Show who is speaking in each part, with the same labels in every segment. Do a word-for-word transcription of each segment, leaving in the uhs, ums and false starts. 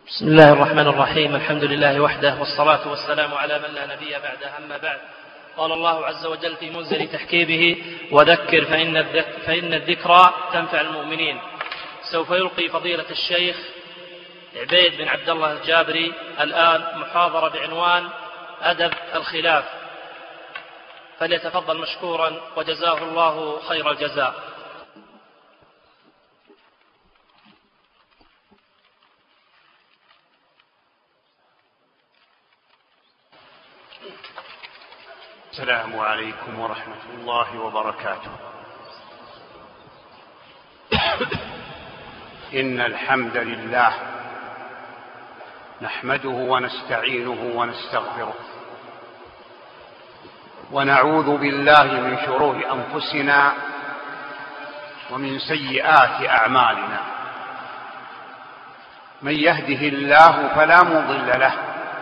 Speaker 1: بسم الله الرحمن الرحيم. الحمد لله وحده، والصلاة والسلام على من لا نبي بعده. أما بعد، قال الله عز وجل في منزل تحكيمه: وذكر فإن, الذك فإن الذكرى تنفع المؤمنين. سوف يلقي فضيلة الشيخ عبيد بن عبد الله الجابري الآن محاضرة بعنوان أدب الخلاف، فليتفضل مشكورا وجزاه الله خير الجزاء.
Speaker 2: السلام عليكم ورحمة الله وبركاته. إن الحمد لله نحمده ونستعينه ونستغفره، ونعوذ بالله من شرور أنفسنا ومن سيئات أعمالنا. من يهده الله فلا مضل له،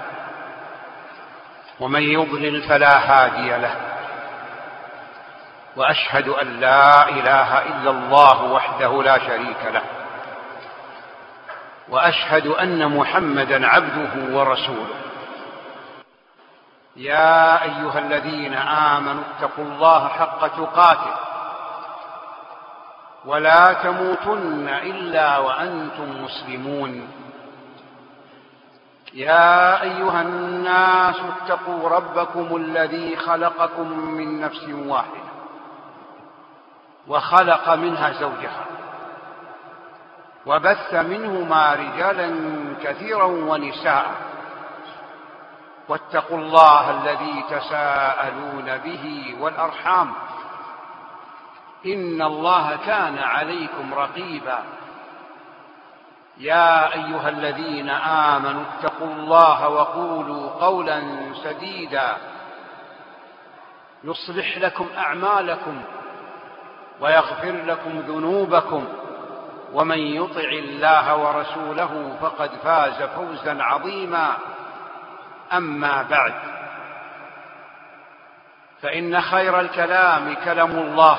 Speaker 2: ومن يضلل فلا هادي له. وأشهد أن لا إله إلا الله وحده لا شريك له، وأشهد أن محمدا عبده ورسوله. يا أيها الذين آمنوا اتقوا الله حق تقاته ولا تموتن إلا وأنتم مسلمون. يا أيها الناس اتقوا ربكم الذي خلقكم من نفس واحدة وخلق منها زوجها وبث منهما رجالا كثيرا ونساء، واتقوا الله الذي تساءلون به والأرحام، إن الله كان عليكم رقيبا. يا أيها الذين آمنوا اتقوا الله وقولوا قولا سديدا يصلح لكم أعمالكم ويغفر لكم ذنوبكم، ومن يطع الله ورسوله فقد فاز فوزا عظيما. أما بعد، فإن خير الكلام كلام الله،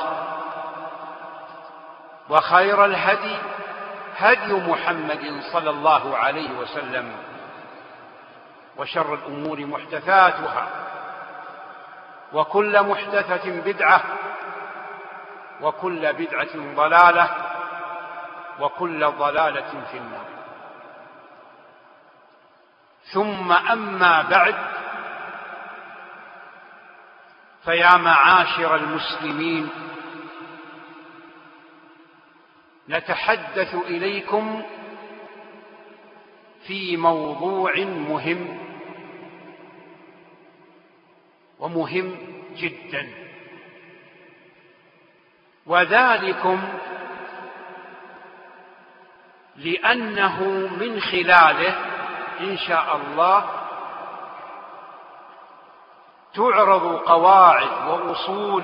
Speaker 2: وخير الهدي هدي محمد صلى الله عليه وسلم، وشر الأمور محدثاتها، وكل محدثة بدعة، وكل بدعة ضلالة، وكل ضلالة في النار. ثم أما بعد، فيا معاشر المسلمين، نتحدث إليكم في موضوع مهم ومهم جدا، وذلكم لأنه من خلاله إن شاء الله تعرض قواعد وأصول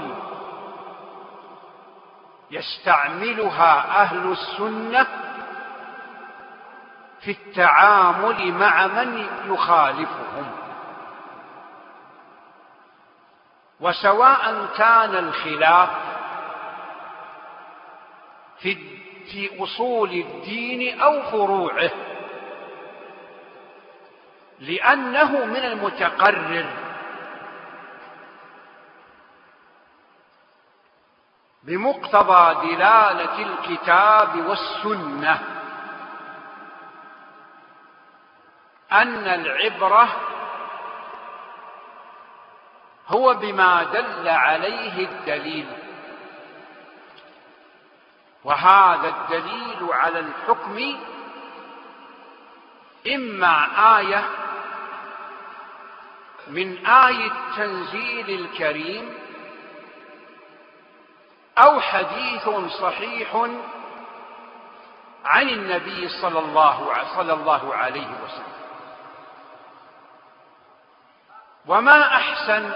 Speaker 2: يستعملها أهل السنة في التعامل مع من يخالفهم، وسواء كان الخلاف في أصول الدين أو فروعه، لأنه من المتقرر بمقتضى دلالة الكتاب والسنة أن العبرة هو بما دل عليه الدليل، وهذا الدليل على الحكم إما آية من آية التنزيل الكريم، أو حديث صحيح عن النبي صلى الله, صلى الله عليه وسلم. وما أحسن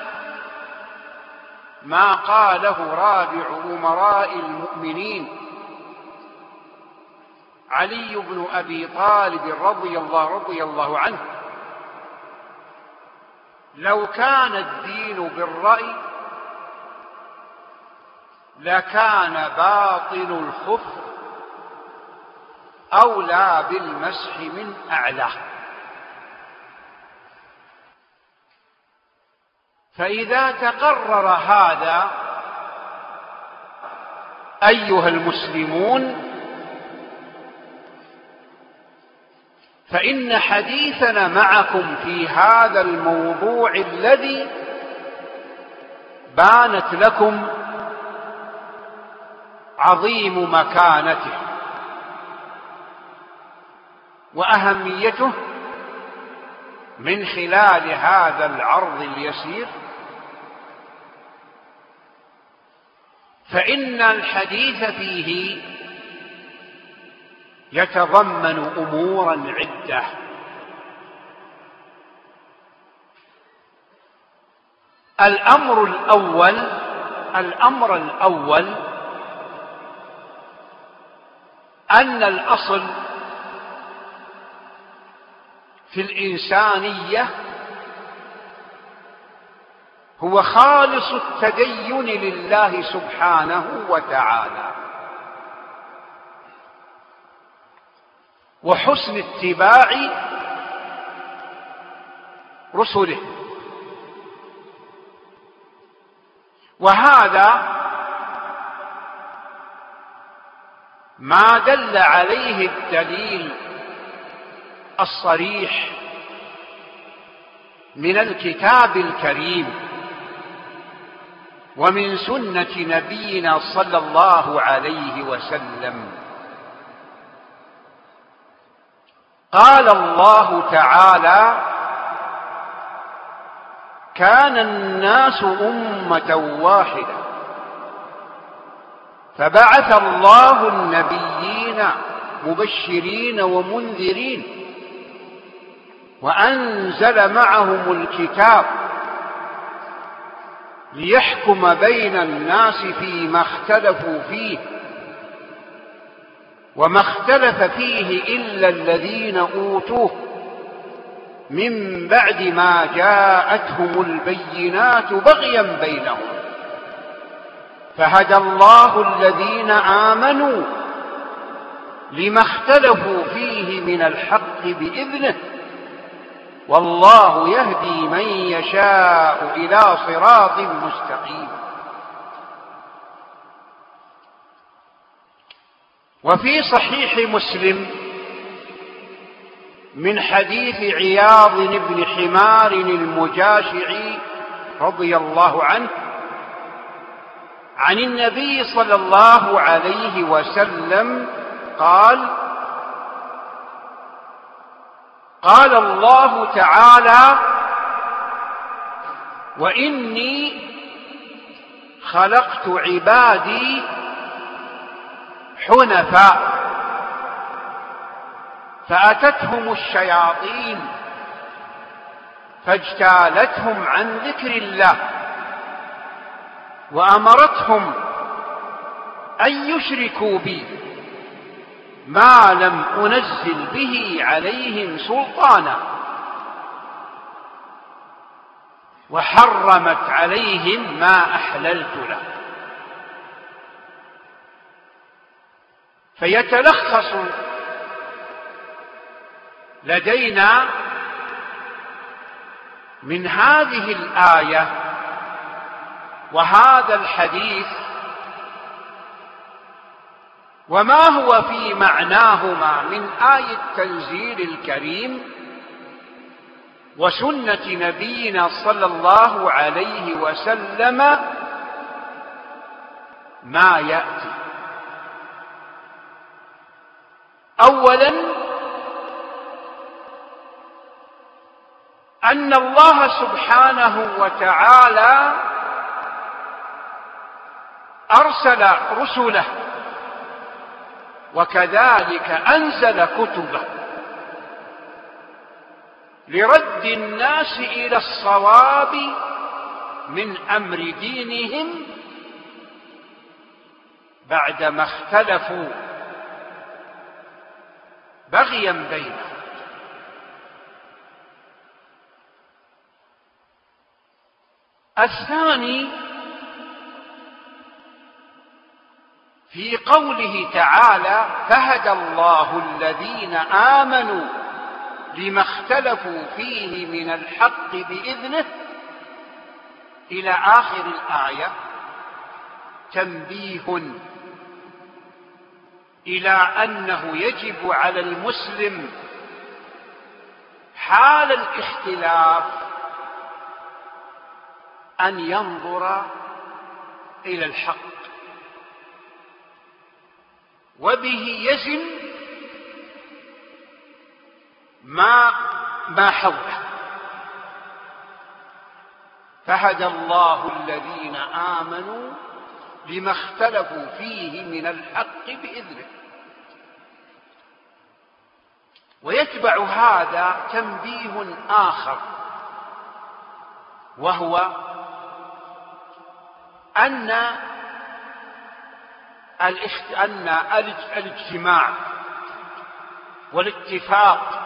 Speaker 2: ما قاله رابع أمراء المؤمنين علي بن أبي طالب رضي الله, رضي الله عنه: لو كان الدين بالرأي لكان باطل الخف أولى بالمسح من أعلاه. فإذا تقرر هذا أيها المسلمون، فإن حديثنا معكم في هذا الموضوع الذي بانت لكم عظيم مكانته وأهميته من خلال هذا العرض اليسير، فإن الحديث فيه يتضمن أمورا عدة. الأمر الأول الأمر الأول أن الأصل في الإنسانية هو خالص التدين لله سبحانه وتعالى، وحسن اتباع رسله، وهذا ما دل عليه الدليل الصريح من الكتاب الكريم ومن سنة نبينا صلى الله عليه وسلم. قال الله تعالى: كان الناس أمة واحدة فبعث الله النبيين مبشرين ومنذرين وأنزل معهم الكتاب ليحكم بين الناس فيما اختلفوا فيه، وما اختلف فيه إلا الذين أوتوه من بعد ما جاءتهم البينات بغيا بينهم، فهدى الله الذين آمنوا لما اختلفوا فيه من الحق بإذنه، والله يهدي من يشاء إلى صراط مستقيم. وفي صحيح مسلم من حديث عياض بن حمار المجاشعي رضي الله عنه عن النبي صلى الله عليه وسلم قال: قال الله تعالى: وإني خلقت عبادي حنفاء فأتتهم الشياطين فاجتالتهم عن ذكر الله وأمرتهم أن يشركوا بي ما لم أنزل به عليهم سلطانا، وحرمت عليهم ما أحللت له. فيتلخص لدينا من هذه الآية وهذا الحديث وما هو في معناهما من آية التنزيل الكريم وسنة نبينا صلى الله عليه وسلم ما يأتي. أولا أن الله سبحانه وتعالى أرسل رسله وكذلك أنزل كتبه لرد الناس إلى الصواب من أمر دينهم بعدما اختلفوا بغيا بينهم. الثاني في قوله تعالى: فهدى الله الذين آمنوا لما اختلفوا فيه من الحق بإذنه إلى آخر الآية، تنبيه إلى أنه يجب على المسلم حال الاختلاف أن ينظر إلى الحق وبه يزن ما ما حوله. فهدى الله الذين آمنوا لما اختلفوا فيه من الحق بإذنه. ويتبع هذا تنبيه آخر، وهو أن أن الاجتماع والاتفاق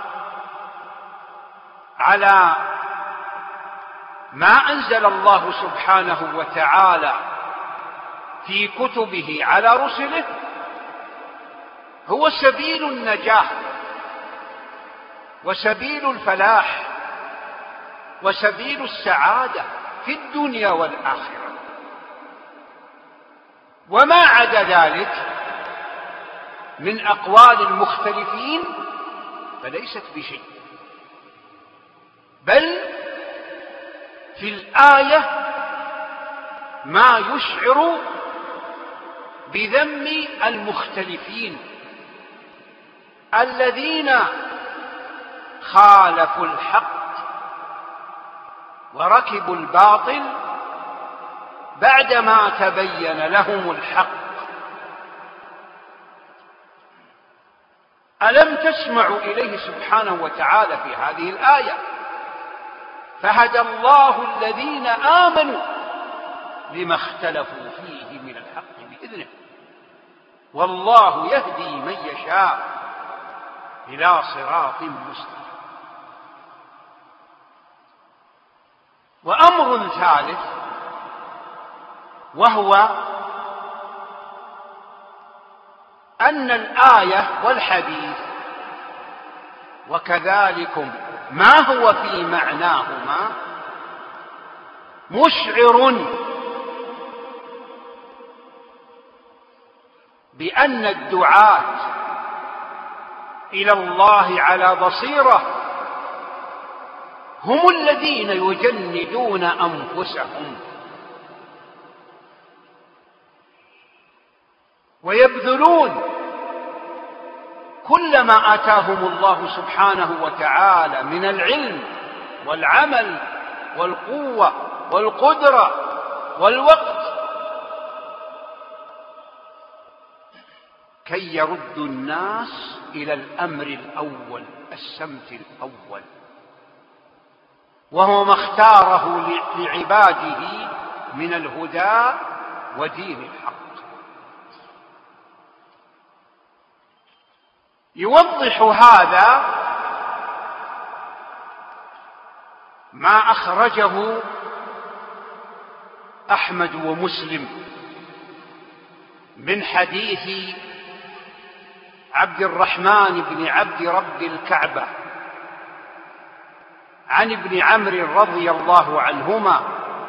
Speaker 2: على ما أنزل الله سبحانه وتعالى في كتبه على رسله هو سبيل النجاح وسبيل الفلاح وسبيل السعادة في الدنيا والآخرة. وما عدا ذلك من أقوال المختلفين فليست بشيء، بل في الآية ما يشعر بذم المختلفين الذين خالفوا الحق وركبوا الباطل بعدما تبين لهم الحق. ألم تسمعوا إليه سبحانه وتعالى في هذه الآية: فهدى الله الذين آمنوا لما اختلفوا فيه من الحق بإذنه والله يهدي من يشاء إلى صراط مستقيم. وأمر ثالث، وهو أن الآية والحديث وكذلكم ما هو في معناهما مشعر بأن الدعاة إلى الله على بصيرة هم الذين يجندون أنفسهم ويبذلون كل ما آتاهم الله سبحانه وتعالى من العلم والعمل والقوة والقدرة والوقت كي يردوا الناس إلى الأمر الأول، السمت الأول، وهو ما اختاره لعباده من الهدى ودين الحق. يوضح هذا ما أخرجه أحمد ومسلم من حديث عبد الرحمن بن عبد رب الكعبة عن ابن عمرو رضي الله عنهما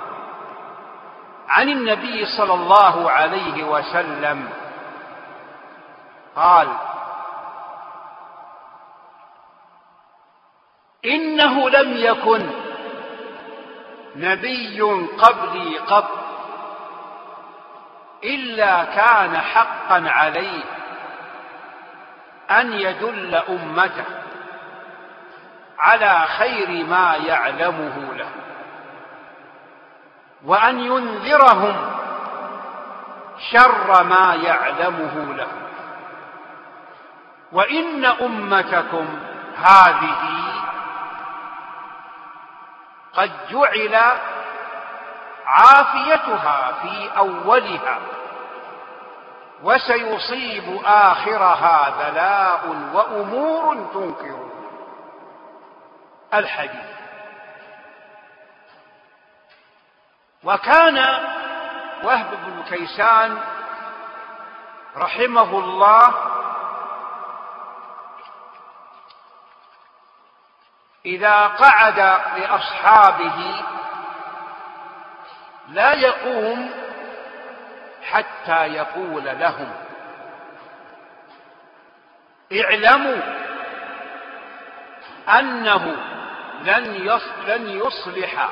Speaker 2: عن النبي صلى الله عليه وسلم قال: إنه لم يكن نبي قبلي قط إلا كان حقا عليه أن يدل أمته على خير ما يعلمه له وأن ينذرهم شر ما يعلمه له، وإن أمتكم هذه قد جعل عافيتها في أولها وسيصيب آخرها بلاء وأمور تنكرون. الحديث. وكان وهب بن كيسان رحمه الله إذا قعد لأصحابه لا يقوم حتى يقول لهم: اعلموا أنه لن يصلح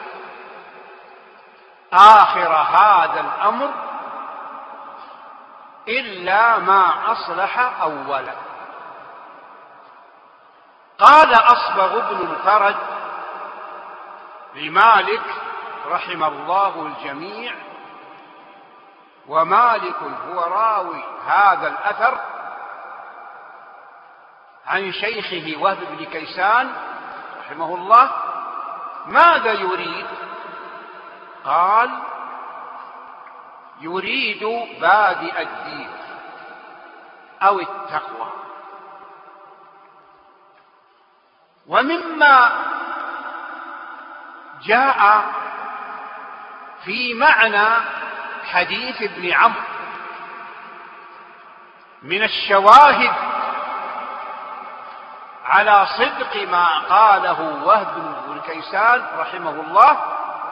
Speaker 2: آخر هذا الأمر إلا ما أصلح أوله. قال أصبغ بن الفرج لمالك رحم الله الجميع، ومالك هو راوي هذا الأثر عن شيخه وهب بن كيسان رحمه الله: ماذا يريد؟ قال: يريد بادئ الدين أو التقوى. ومما جاء في معنى حديث ابن عمرو من الشواهد على صدق ما قاله وهب بن كيسان رحمه الله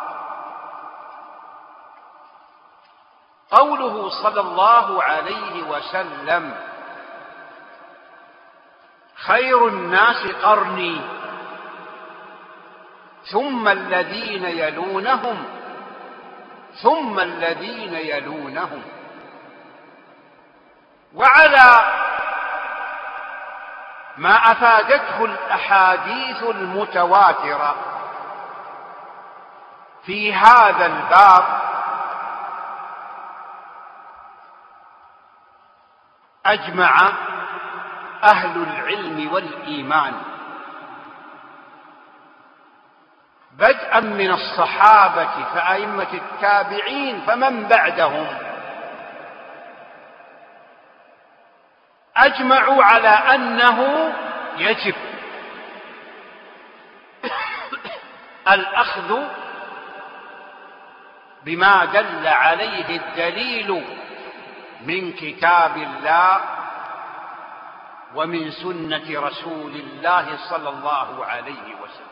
Speaker 2: قوله صلى الله عليه وسلم: خير الناس قرني ثم الذين يلونهم ثم الذين يلونهم. وعلى ما أفادته الأحاديث المتواترة في هذا الباب أجمع أهل العلم والإيمان بدءا من الصحابة فأئمة التابعين فمن بعدهم، أجمعوا على أنه يجب الأخذ بما دل عليه الدليل من كتاب الله ومن سنة رسول الله صلى الله عليه وسلم.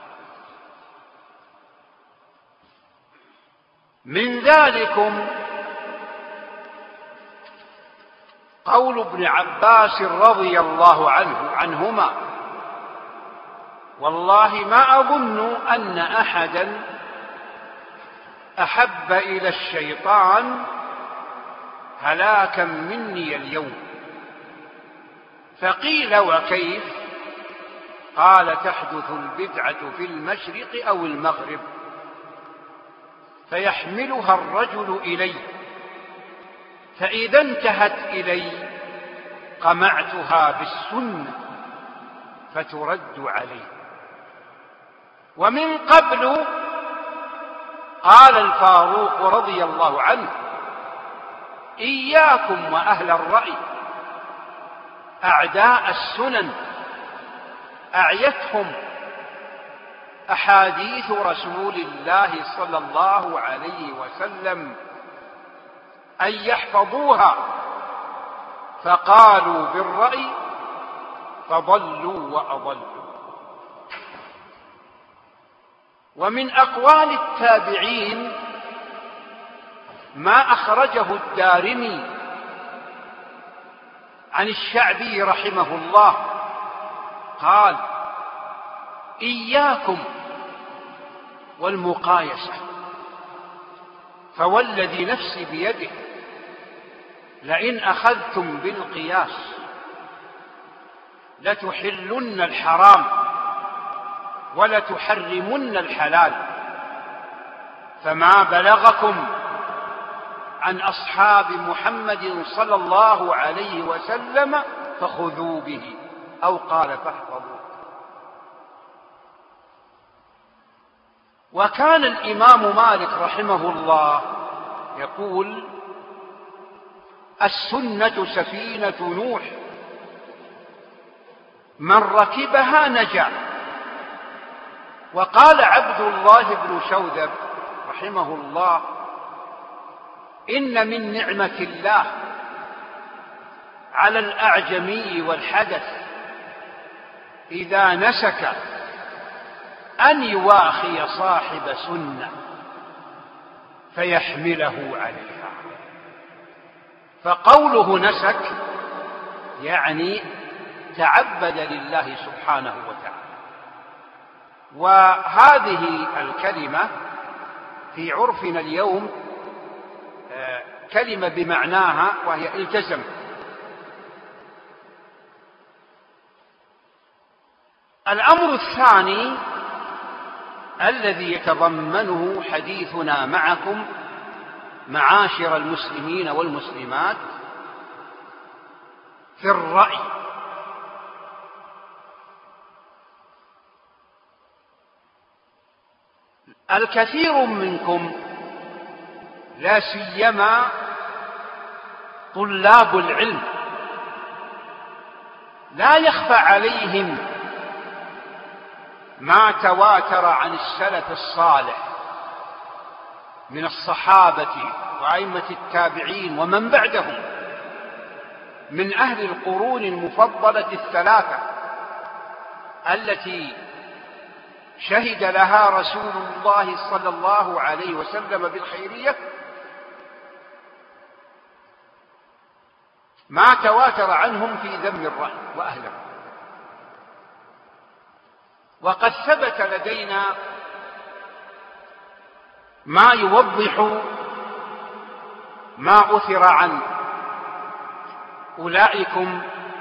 Speaker 2: من ذلكم قول ابن عباس رضي الله عنه عنهما: والله ما أظن أن أحدا أحب إلى الشيطان هلاكا مني اليوم. فقيل: وكيف؟ قال: تحدث البدعة في المشرق أو المغرب فيحملها الرجل إلي، فإذا انتهت إلي قمعتها بالسنة فترد علي. ومن قبل قال الفاروق رضي الله عنه: إياكم وأهل الرأي أعداء السنن أعيتهم أحاديث رسول الله صلى الله عليه وسلم أن يحفظوها، فقالوا بالرأي فضلوا وأضلوا. ومن أقوال التابعين ما أخرجه الدارمي عن الشعبي رحمه الله قال: إياكم والمقايسة، فوالذي نفسي بيده لئن أخذتم بالقياس لتحلن الحرام ولتحرمن الحلال، فما بلغكم عن أصحاب محمد صلى الله عليه وسلم فخذوا به، أو قال فاحفظوا. وكان الإمام مالك رحمه الله يقول: السنة سفينة نوح من ركبها نجا. وقال عبد الله بن شوذب رحمه الله: إن من نعمة الله على الأعجمي والحدث إذا نسك أن يواخي صاحب سنة فيحمله عليها. فقوله نسك يعني تعبد لله سبحانه وتعالى. وهذه الكلمة في عرفنا اليوم كلمة بمعناها، وهي التزم. الأمر الثاني الذي يتضمنه حديثنا معكم معاشر المسلمين والمسلمات في الرأي. الكثير منكم لا سيما طلاب العلم لا يخفى عليهم ما تواتر عن السلف الصالح من الصحابة وأئمة التابعين ومن بعدهم من أهل القرون المفضلة الثلاثة التي شهد لها رسول الله صلى الله عليه وسلم بالخيرية، ما تواتر عنهم في ذم الرأي وأهله. وقد ثبت لدينا ما يوضح ما أثر عن أولئكم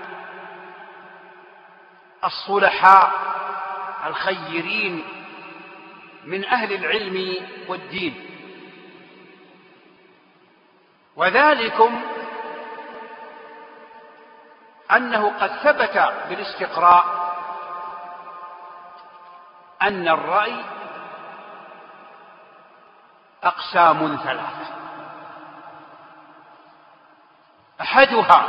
Speaker 2: الصلحاء الخيرين من أهل العلم والدين. وذلكم أنه قد ثبت بالاستقراء أن الرأي أقسام ثلاثة. أحدها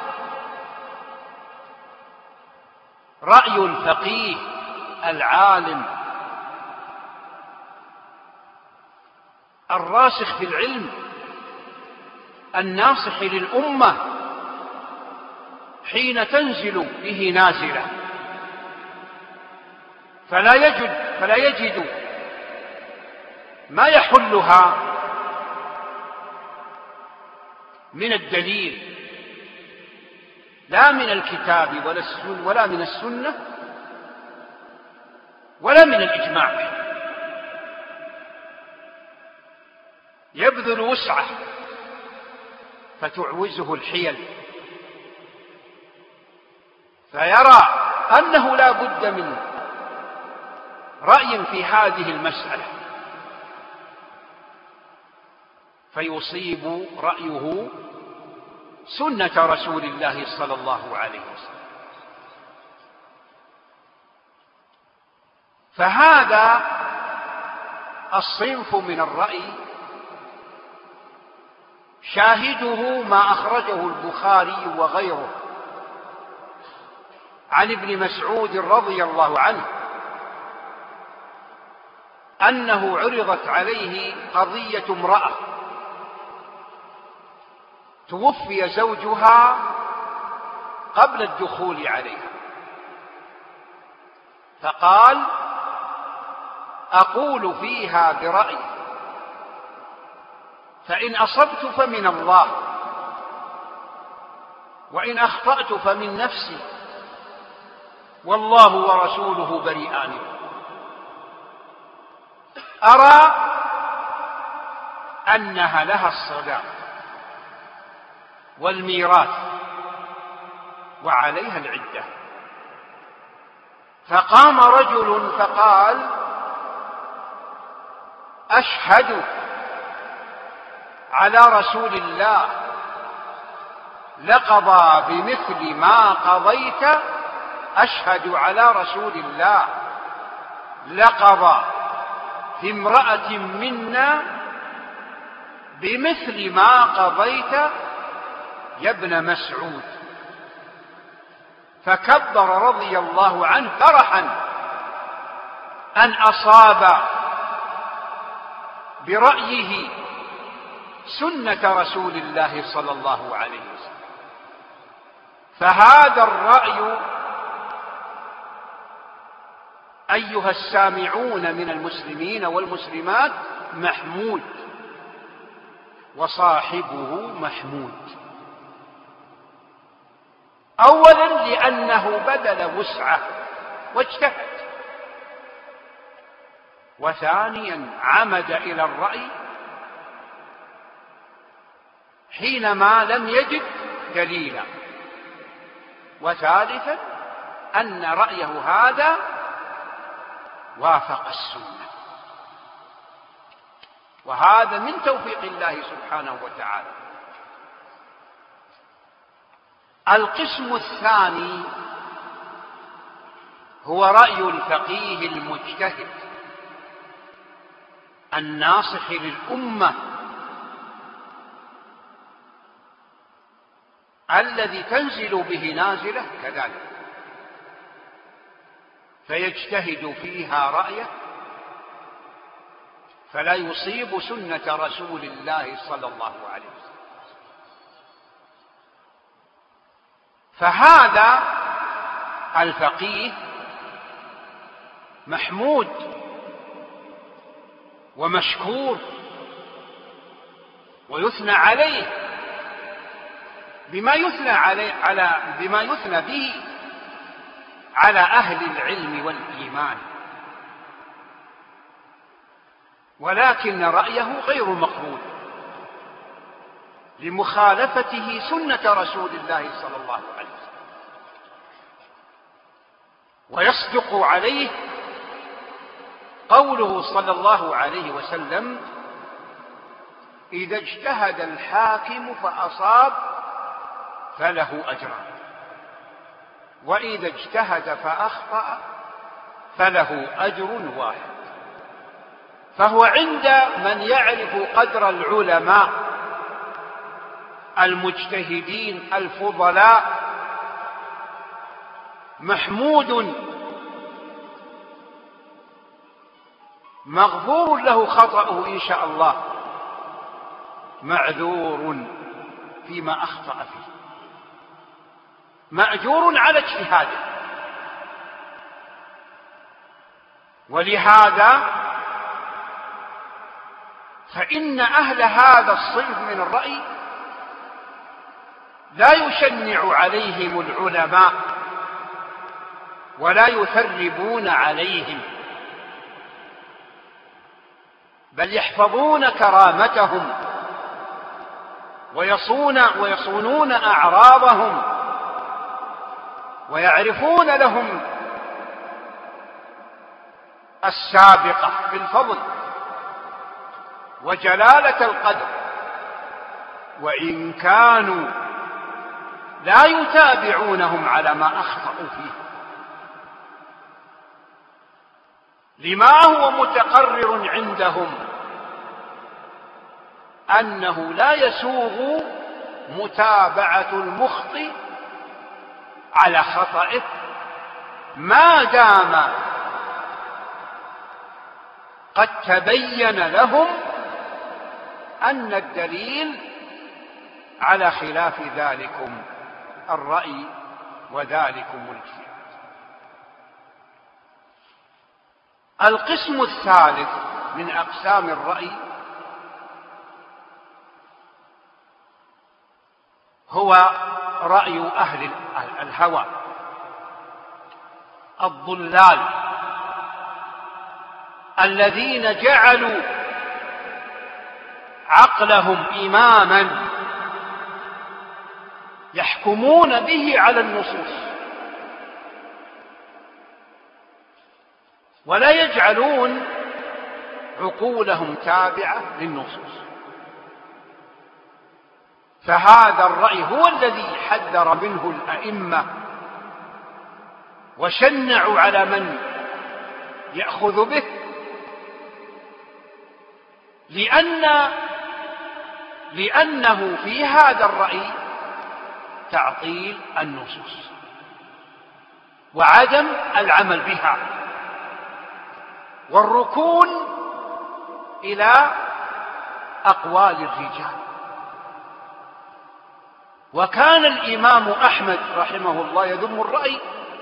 Speaker 2: رأي الفقيه العالم الراسخ في العلم الناصح للأمة حين تنزل به نازلة فلا يجد فلا يجد ما يحلها من الدليل، لا من الكتاب ولا السنة ولا من السنة ولا من الإجماع، يبذل وسعه فتعوزه الحيل، فيرى أنه لا بد من رأي في هذه المسألة فيصيب رأيه سنة رسول الله صلى الله عليه وسلم. فهذا الصنف من الرأي شاهده ما أخرجه البخاري وغيره عن ابن مسعود رضي الله عنه أنه عرضت عليه قضية امرأة توفي زوجها قبل الدخول عليها، فقال: أقول فيها برأيي، فإن أصبت فمن الله، وإن أخطأت فمن نفسي، والله ورسوله بريئان. أرى أنها لها الصداق والميراث وعليها العدة. فقام رجل فقال: أشهد على رسول الله لقضى بمثل ما قضيت، أشهد على رسول الله لقضى في امرأة منا بمثل ما قضيت يا ابن مسعود. فكبر رضي الله عنه فرحا أن أصاب برأيه سنة رسول الله صلى الله عليه وسلم. فهذا الرأي أيها السامعون من المسلمين والمسلمات محمود، وصاحبه محمود. أولا لأنه بذل وسعه واجتهد، وثانيا عمد إلى الرأي حينما لم يجد دليلا، وثالثا أن رأيه هذا وافق السنة، وهذا من توفيق الله سبحانه وتعالى. القسم الثاني هو رأي الفقيه المجتهد الناصح للأمة الذي تنزل به نازلة كذلك، فيجتهد فيها رأيه فلا يصيب سنة رسول الله صلى الله عليه وسلم. فهذا الفقيه محمود ومشكور ويثنى عليه بما يثنى عليه على بما يثنى به على أهل العلم والإيمان، ولكن رأيه غير مقبول لمخالفته سنة رسول الله صلى الله عليه وسلم. ويصدق عليه قوله صلى الله عليه وسلم: إذا اجتهد الحاكم فأصاب فله أجران، وإذا اجتهد فأخطأ فله أجر واحد. فهو عند من يعرف قدر العلماء المجتهدين الفضلاء محمود مغفور له خطأه إن شاء الله، معذور فيما أخطأ فيه، مأجور على اجتهاده. ولهذا فإن أهل هذا الصنف من الرأي لا يشنع عليهم العلماء ولا يثربون عليهم، بل يحفظون كرامتهم ويصون ويصونون أعراضهم، ويعرفون لهم السابقة في الفضل وجلالة القدر، وإن كانوا لا يتابعونهم على ما أخطأوا فيه، لما هو متقرر عندهم أنه لا يسوغ متابعة المخطئ على خطئه ما دام قد تبين لهم أن الدليل على خلاف ذلكم الرأي وذلكم الاجتهاد. القسم الثالث من أقسام الرأي هو رأي أهل الهوى الضلال الذين جعلوا عقلهم إماما يحكمون به على النصوص، ولا يجعلون عقولهم تابعة للنصوص. فهذا الرأي هو الذي حذر منه الأئمة وشنعوا على من يأخذ به، لأن لأنه في هذا الرأي تعطيل النصوص وعدم العمل بها والركون إلى أقوال الرجال. وكان الإمام أحمد رحمه الله يذم الرأي،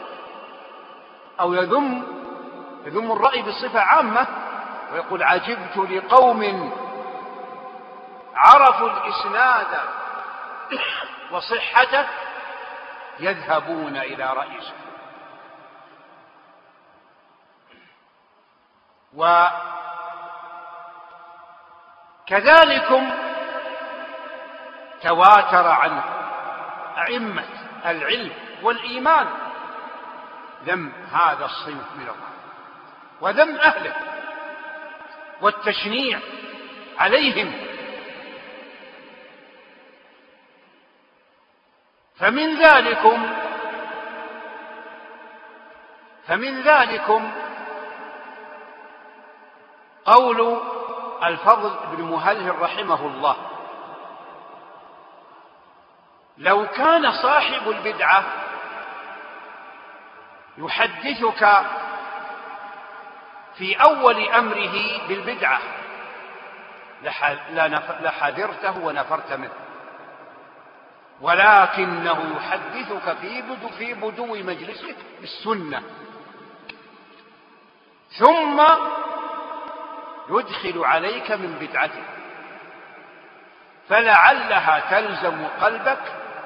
Speaker 2: أو يذم يذم الرأي بصفة عامة، ويقول: عجبت لقوم عرفوا الإسناد وصحته يذهبون إلى رأي سفيان. وكذلكم تواتر عن أئمة العلم والإيمان ذم هذا الصنف من الله وذم أهله والتشنيع عليهم. فمن ذلكم فمن ذلكم قول الفضل بن مهلهل رحمه الله: لو كان صاحب البدعة يحدثك في أول أمره بالبدعة لحذرته ونفرت منه، ولكنه يحدثك في بدو, في بدو مجلسك بالسنة، ثم يدخل عليك من بدعته، فلعلها تلزم قلبك،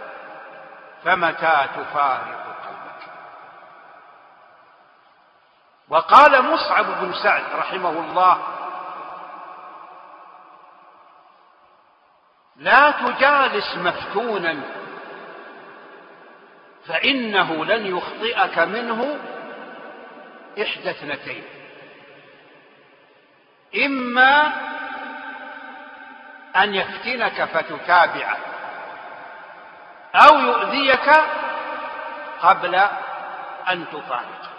Speaker 2: فمتى تفارق قلبك. وقال مصعب بن سعد رحمه الله: لا تجالس مفتونا، فإنه لن يخطئك منه إحدى اثنتين: إما أن يفتنك فتتابعه، أو يؤذيك قبل أن تفارقه.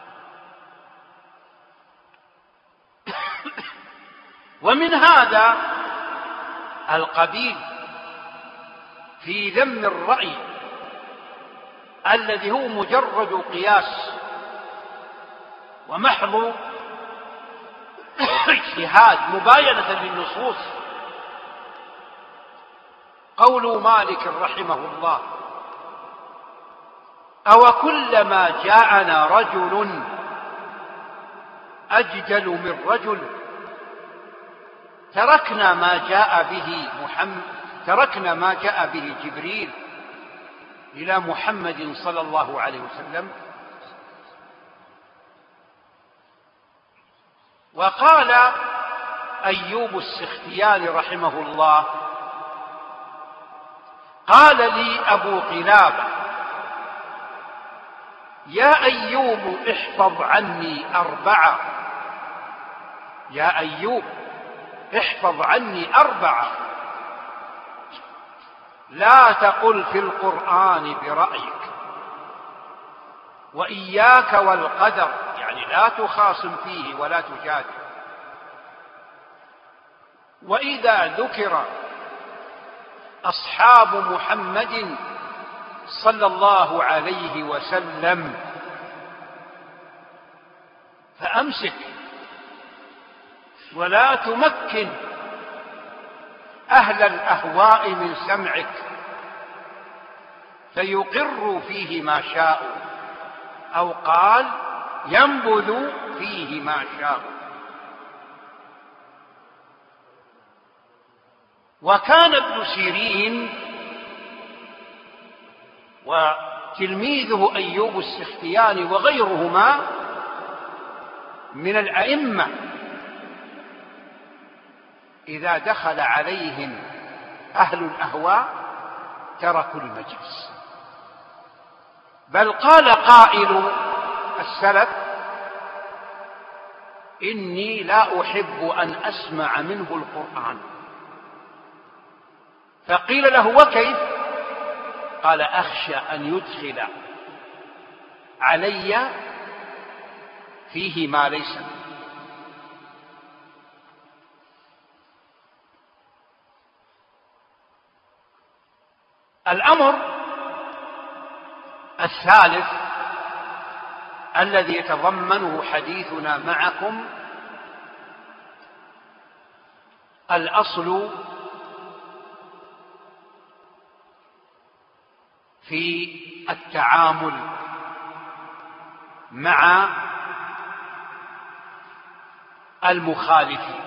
Speaker 2: ومن هذا القبيل في ذم الرأي الذي هو مجرد قياس ومحض اجتهاد مباينة للنصوص، قول مالك رحمه الله: أو كلما جاءنا رجل أجدل من رجل تركنا ما جاء به محمد تركنا ما جاء به جبريل إلى محمد صلى الله عليه وسلم. وقال أيوب السختياني رحمه الله: قال لي أبو قلابة: يا أيوب احفظ عني أربعة يا أيوب احفظ عني أربعة لا تقل في القرآن برأيك، وإياك والقدر، يعني لا تخاصم فيه ولا تجادل، وإذا ذكر أصحاب محمد صلى الله عليه وسلم فأمسك ولا تمكن أهل الأهواء من سمعك فيقروا فيه ما شاءوا، أو قال ينبذ فيه ما شاءوا. وكان ابن سيرين وتلميذه أيوب السختياني وغيرهما من الأئمة إذا دخل عليهم أهل الأهواء تركوا المجلس، بل قال قائل السلف: إني لا أحب أن أسمع منه القرآن. فقيل له: وكيف؟ قال: أخشى أن يدخل علي فيه ما ليس منه. الأمر الثالث الذي يتضمنه حديثنا معكم الأصل في التعامل مع المخالفين،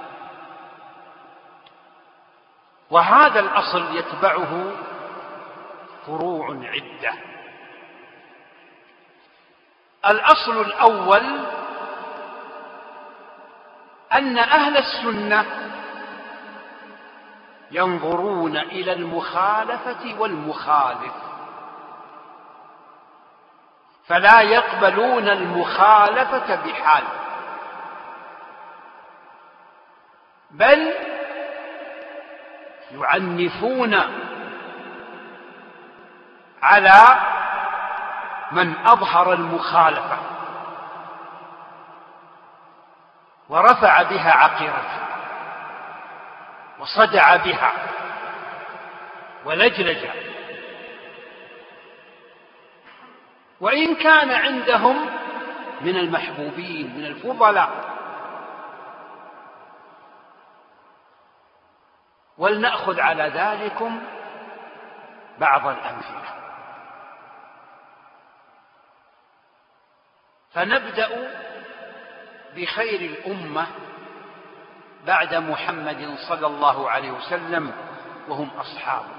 Speaker 2: وهذا الأصل يتبعه فروع عدة. الأصل الأول أن أهل السنة ينظرون إلى المخالفة والمخالف، فلا يقبلون المخالفة بحال، بل يعنفون على من أظهر المخالفة ورفع بها عقيرته وصدع بها ولجلج، وإن كان عندهم من المحبوبين من الفضلاء. ولنأخذ على ذلكم بعض الأمثلة. فنبدأ بخير الأمة بعد محمد صلى الله عليه وسلم، وهم أصحابه.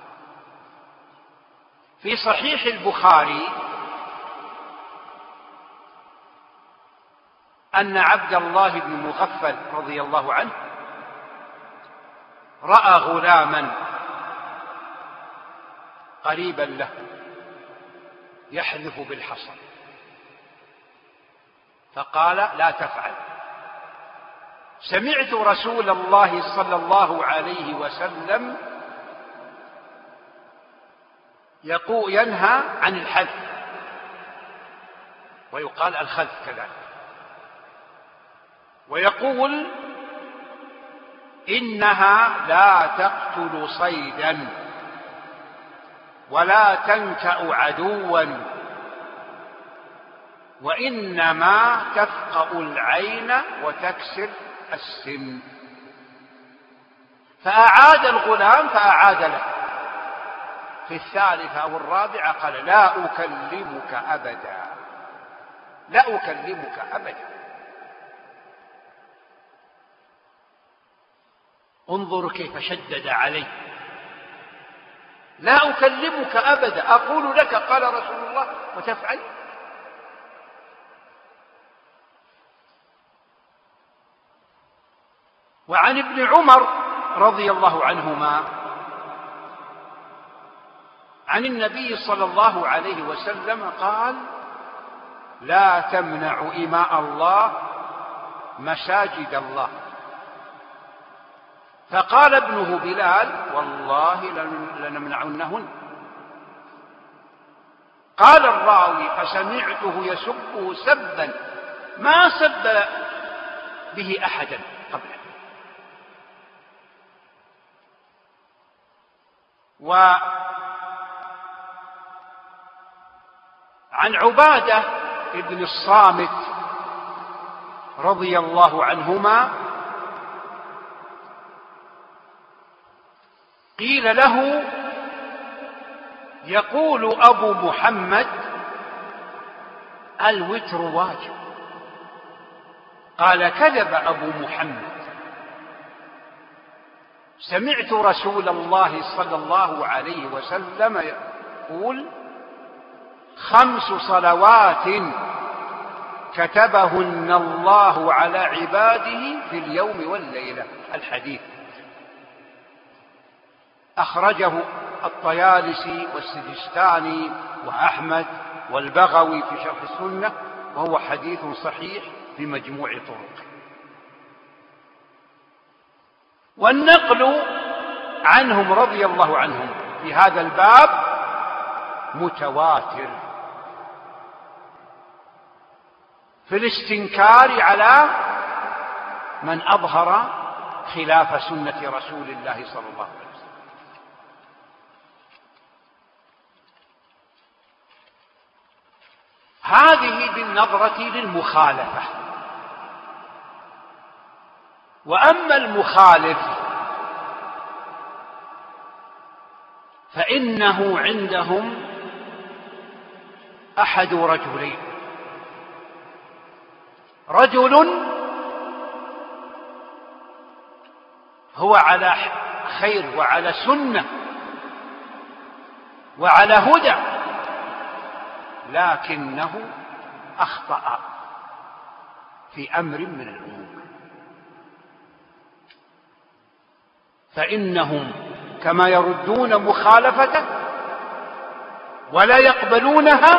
Speaker 2: في صحيح البخاري أن عبد الله بن مغفل رضي الله عنه رأى غلاما قريبا له يحذف بالحصى، فقال: لا تفعل، سمعت رسول الله صلى الله عليه وسلم يقول ينهى عن الحذف، ويقال الخذف كذلك، ويقول: إنها لا تقتل صيدا ولا تنكأ عدوا، وإنما تفقأ العين وتكسر السن. فأعاد الغلام فأعاد له. في الثالثة أو الرابعة قال: لا أكلمك أبدا، لا أكلمك أبدا. انظروا كيف شدد عليه: لا أكلمك أبدا، أقول لك قال رسول الله وتفعل. وعن ابن عمر رضي الله عنهما عن النبي صلى الله عليه وسلم قال: لا تمنعوا إماء الله مساجد الله. فقال ابنه بلال: والله لنمنعنهن. قال الراوي: فسمعته يسبه سبا ما سب به أحدا قبله. وعن عبادة ابن الصامت رضي الله عنهما قيل له: يقول أبو محمد الوتر واجب. قال: كذب أبو محمد، سمعت رسول الله صلى الله عليه وسلم يقول: خمس صلوات كتبهن الله على عباده في اليوم والليلة. الحديث أخرجه الطيالسي والسجستاني وأحمد والبغوي في شرح السنة، وهو حديث صحيح بمجموع طرقه. والنقل عنهم رضي الله عنهم في هذا الباب متواتر في الاستنكار على من أظهر خلاف سنة رسول الله صلى الله عليه وسلم. هذه بالنظرة للمخالفة. وأما المخالف فإنه عندهم أحد رجلين: رجل هو على خير وعلى سنة وعلى هدى، لكنه أخطأ في أمر من الأمور، فإنهم كما يردون مخالفته ولا يقبلونها،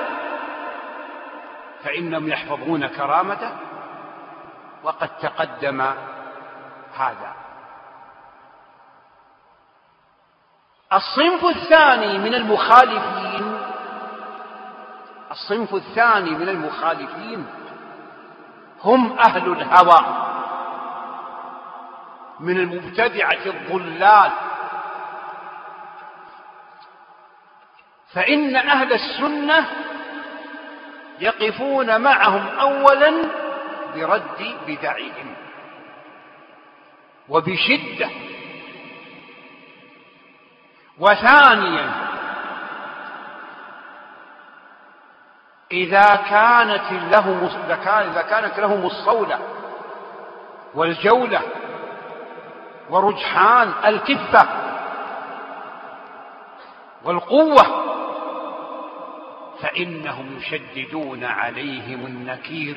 Speaker 2: فإنهم يحفظون كرامته، وقد تقدم هذا. الصنف الثاني من المخالفين الصنف الثاني من المخالفين هم أهل الهوى من المبتدعة الضلال، فإن أهل السنة يقفون معهم أولا برد بدعهم وبشدة، وثانيا إذا كانت لهم إذا كانت لهم الصولة والجولة ورجحان الكفة والقوة، فإنهم يشددون عليهم النكير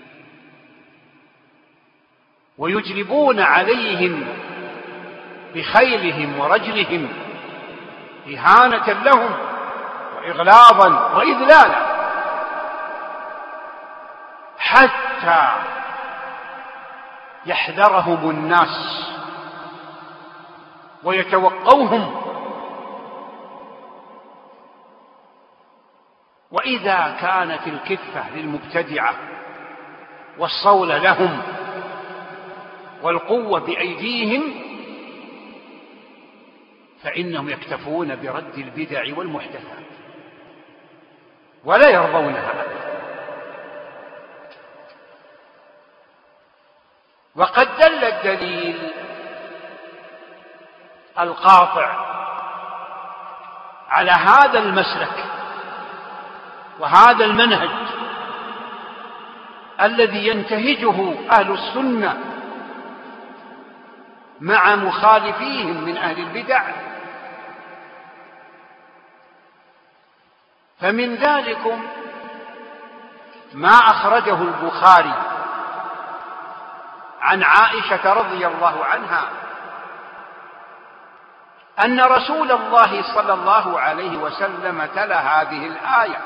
Speaker 2: ويجلبون عليهم بخيلهم ورجلهم إهانة لهم وإغلاظا وإذلالا، حتى يحذرهم الناس ويتوقوهم. وإذا كانت الكفة للمبتدعة والصول لهم والقوة بأيديهم، فإنهم يكتفون برد البدع والمحدثات ولا يرضونها أبدا. وقد دل الدليل القاطع على هذا المسلك وهذا المنهج الذي ينتهجه أهل السنة مع مخالفيهم من أهل البدع. فمن ذلكم ما أخرجه البخاري عن عائشة رضي الله عنها أن رسول الله صلى الله عليه وسلم تلا هذه الآية: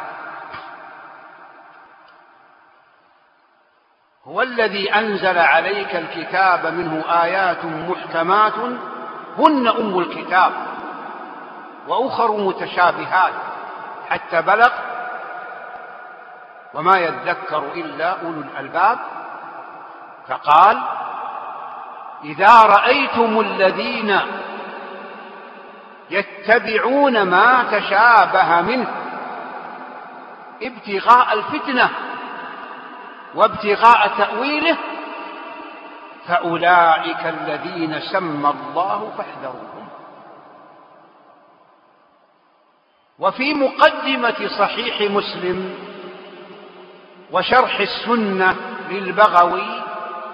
Speaker 2: هو الذي أنزل عليك الكتاب منه آيات محكمات هن أم الكتاب وأخر متشابهات حتى بلغ وما يذكر إلا أولو الألباب. فقال: إذا رأيتم الذين يتبعون ما تشابه منه ابتغاء الفتنة وابتغاء تأويله فأولئك الذين سمى الله فاحذروهم. وفي مقدمة صحيح مسلم وشرح السنة للبغوي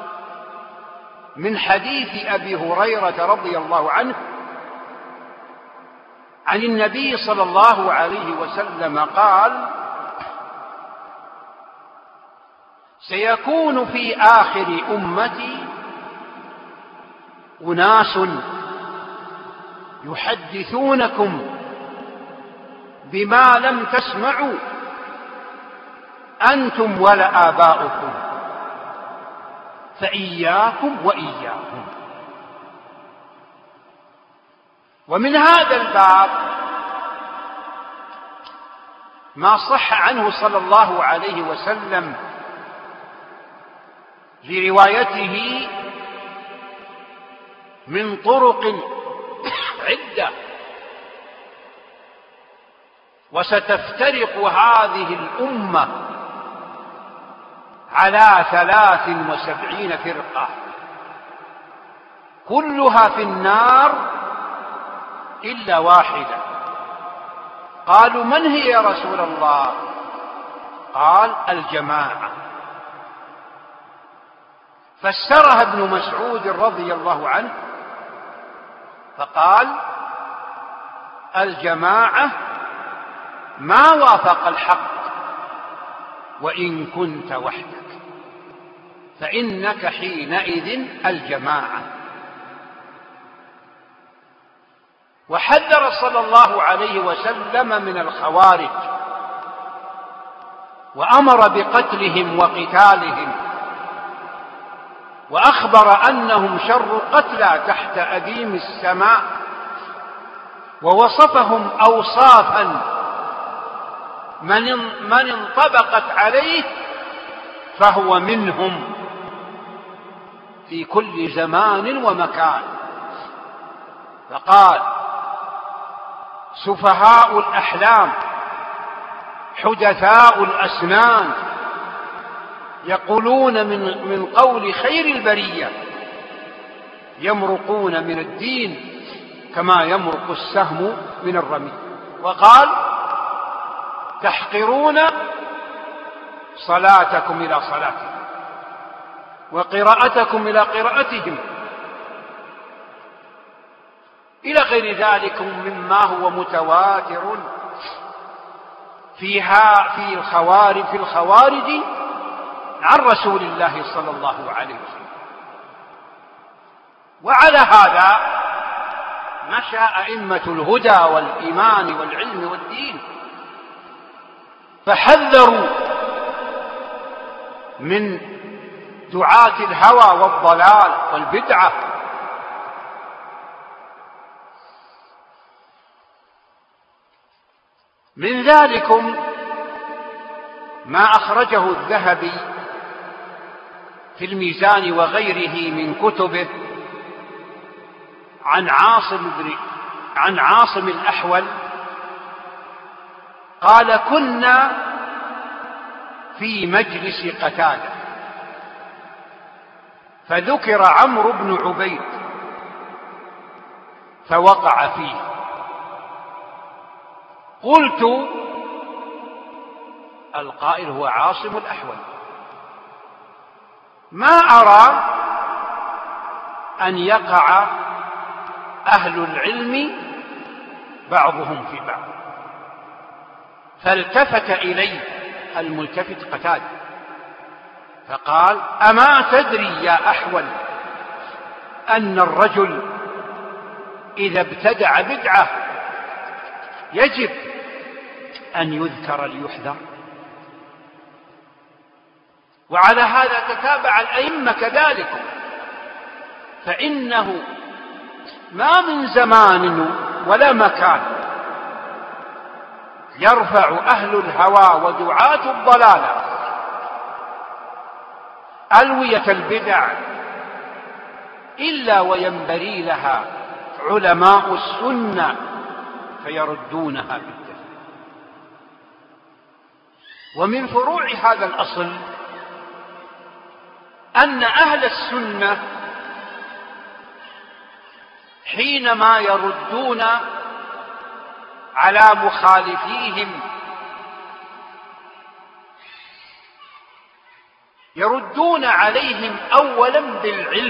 Speaker 2: من حديث أبي هريرة رضي الله عنه عن النبي صلى الله عليه وسلم قال: سيكون في آخر أمتي أناس يحدثونكم بما لم تسمعوا أنتم ولا آباؤكم، فإياكم وإياكم. ومن هذا الباب ما صح عنه صلى الله عليه وسلم لروايته من طرق عدة: وستفترق هذه الأمة على ثلاث وسبعين فرقة كلها في النار إلا واحدة. قالوا من هي يا رسول الله؟ قال الجماعة. فسرها ابن مسعود رضي الله عنه فقال الجماعة ما وافق الحق وإن كنت وحدك، فإنك حينئذ الجماعة. وحذر صلى الله عليه وسلم من الخوارج وأمر بقتلهم وقتالهم، وأخبر أنهم شر قتلى تحت أديم السماء، ووصفهم أوصافا من انطبقت عليه فهو منهم في كل زمان ومكان. فقال سفهاء الأحلام حدثاء الأسنان يقولون من, من قول خير البرية يمرقون من الدين كما يمرق السهم من الرمي. وقال تحقرون صلاتكم إلى صلاتهم وقراءتكم إلى قراءتهم، إلى غير ذلك مما هو متواتر فيها في الخوارج في الخوارج عن رسول الله صلى الله عليه وسلم. وعلى هذا مشى أئمة الهدى والإيمان والعلم والدين، فحذروا من دعاة الهوى والضلال والبدعة. من ذلكم ما أخرجه الذهبي في الميزان وغيره من كتبه عن عاصم بن عن عاصم الأحول قال كنا في مجلس قتادة فذكر عمرو بن عبيد فوقع فيه. قلت القائل هو عاصم الأحول ما أرى أن يقع أهل العلم بعضهم في بعض. فالتفت إليه الملتفت قتادة فقال أما تدري يا أحول أن الرجل إذا ابتدع بدعة يجب أن يذكر ليحذر؟ وعلى هذا تتابع الأئمة كذلك، فإنه ما من زمان ولا مكان يرفع أهل الهوى ودعاة الضلالة ألوية البدع إلا وينبري لها علماء السنة فيردونها بالدفع. ومن فروع هذا الأصل أن أهل السنة حينما يردون على مخالفيهم يردون عليهم أولا بالعلم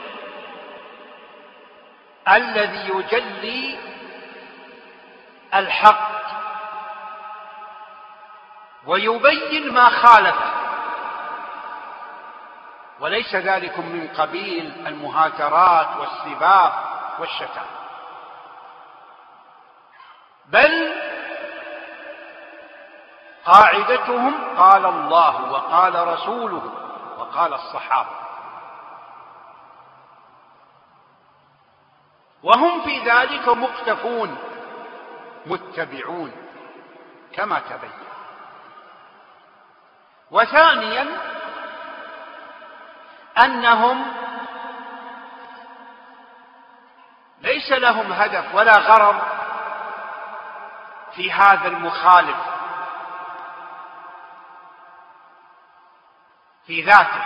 Speaker 2: الذي يجلي الحق ويبين ما خالفه، وليس ذلك من قبيل المهاترات والسباب والشتام، بل قاعدتهم قال الله وقال رسوله وقال الصحابة، وهم في ذلك مقتفون متبعون كما تبين. وثانيا أنهم ليس لهم هدف ولا غرض في هذا المخالف في ذاته،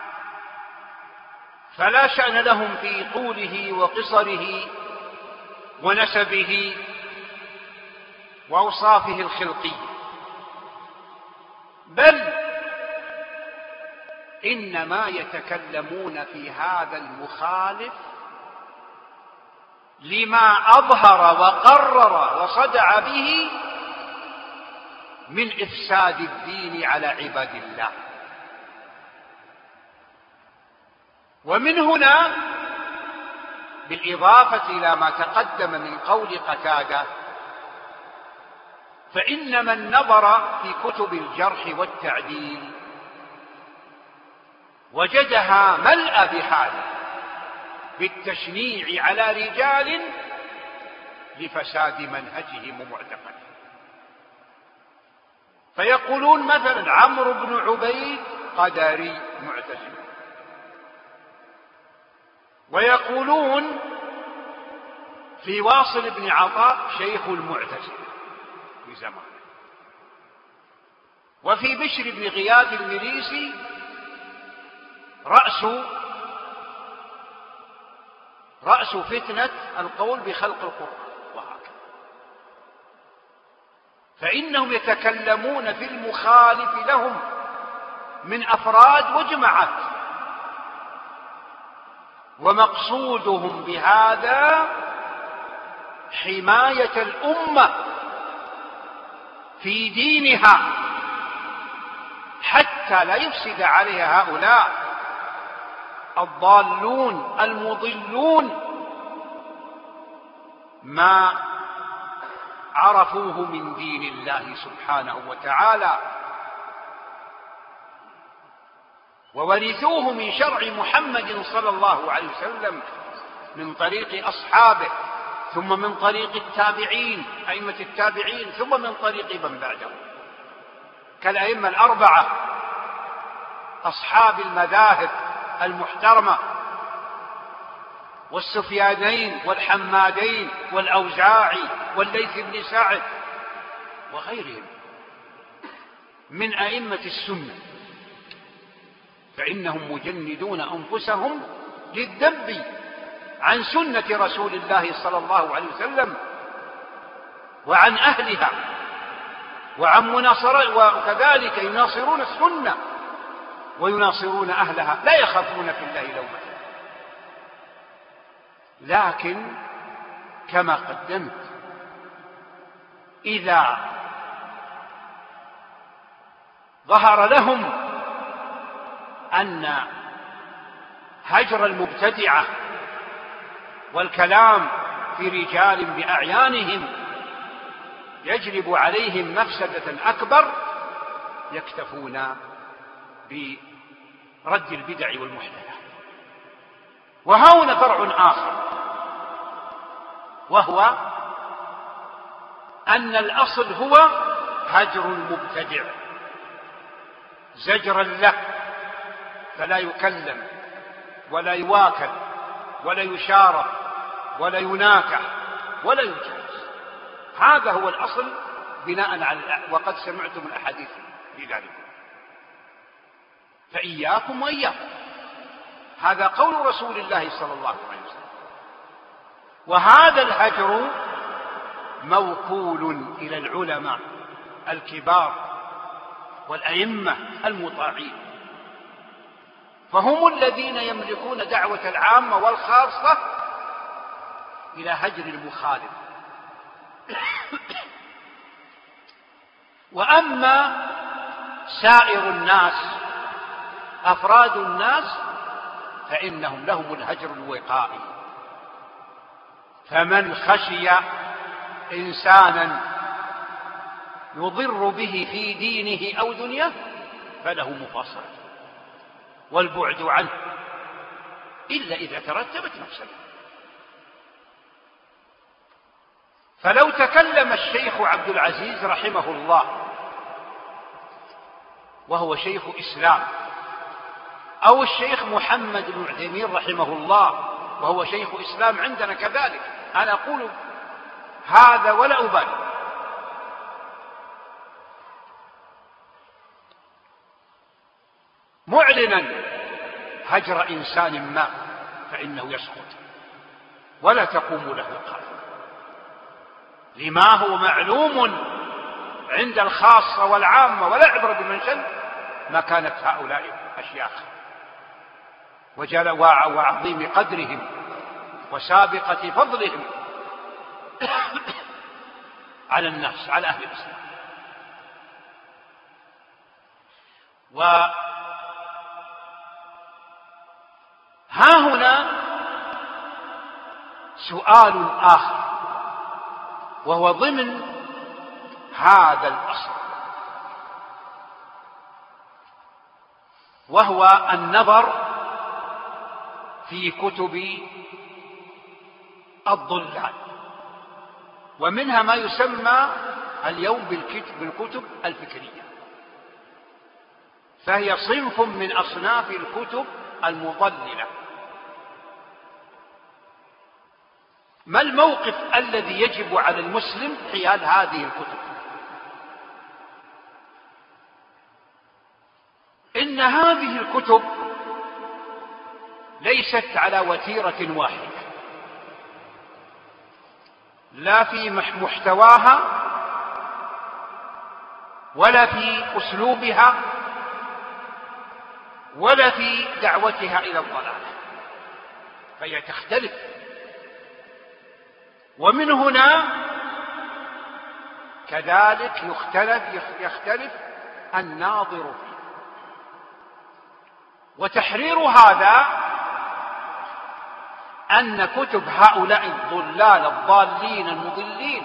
Speaker 2: فلا شأن لهم في طوله وقصره ونسبه وأوصافه الخلقية، بل إنما يتكلمون في هذا المخالف لما أظهر وقرر وصدع به من إفساد الدين على عباد الله. ومن هنا بالإضافة إلى ما تقدم من قول قتادة، فإن من نظر في كتب الجرح والتعديل وجدها ملأ بحاله بالتشنيع على رجال لفساد منهجهم ومعتقدهم، فيقولون مثلا عمرو بن عبيد قدري معتزلي، ويقولون في واصل بن عطاء شيخ المعتزلة في زمانه، وفي بشر بن غياث المريسي رأس رأس فتنة القول بخلق القرآن، وهكذا. فإنهم يتكلمون في المخالف لهم من أفراد وجماعات، ومقصودهم بهذا حماية الأمة في دينها حتى لا يفسد عليها هؤلاء الضالون المضلون ما عرفوه من دين الله سبحانه وتعالى، وورثوه من شرع محمد صلى الله عليه وسلم من طريق أصحابه، ثم من طريق التابعين أئمة التابعين، ثم من طريق من بعدهم كالأئمة الأربعة أصحاب المذاهب المحترمة والسفيانين والحمادين والأوزاعي والليث بن سعد وغيرهم من أئمة السنة، فإنهم مجندون أنفسهم للذب عن سنة رسول الله صلى الله عليه وسلم وعن أهلها، وعن مناصرة، وكذلك يناصرون السنة ويناصرون أهلها لا يخافون في الله لومة. لكن كما قدمت إذا ظهر لهم أن هجر المبتدعة والكلام في رجال بأعيانهم يجلب عليهم مفسدة أكبر، يكتفون برد البدع والمحدثات. وهنا فرع آخر، وهو أن الأصل هو هجر المبتدع زجرا له، فلا يكلم ولا يواكل ولا يشارك ولا يناكح ولا يجاز. هذا هو الأصل بناء على، وقد سمعتم الأحاديث بذلك. فإياكم وإياكم، هذا قول رسول الله صلى الله عليه وسلم. وهذا الهجر موكول إلى العلماء الكبار والأئمة المطاعين، فهم الذين يملكون دعوة العامة والخاصة إلى هجر المخالف. وأما سائر الناس أفراد الناس فإنهم لهم الهجر الوقائي، فمن خشي إنسانا يضر به في دينه أو دنياه فله مفاصلة والبعد عنه، إلا إذا ترتبت مفسدة. فلو تكلم الشيخ عبد العزيز رحمه الله وهو شيخ إسلام، أو الشيخ محمد بن عثيمين رحمه الله وهو شيخ إسلام عندنا كذلك، أنا أقول هذا ولا أبالي، معلنا هجر إنسان ما فإنه يسقط ولا تقوم له قائمة. لما هو معلوم عند الخاصة والعامة ولا عبرة بمن شل مكانة هؤلاء الأشياخ وعظيم قدرهم وسابقة فضلهم على الناس، على أهل الإسلام. وها هنا سؤال آخر وهو ضمن هذا الأصل، وهو النظر في كتب الضلال، ومنها ما يسمى اليوم بالكتب الفكرية، فهي صنف من أصناف الكتب المضللة. ما الموقف الذي يجب على المسلم حيال هذه الكتب؟ إن هذه الكتب ليست على وتيرة واحدة، لا في محتواها ولا في أسلوبها ولا في دعوتها إلى الضلال، فهي تختلف. ومن هنا كذلك يختلف يختلف الناظر فيه. وتحرير هذا أن كتب هؤلاء الضلال الضالين المضلين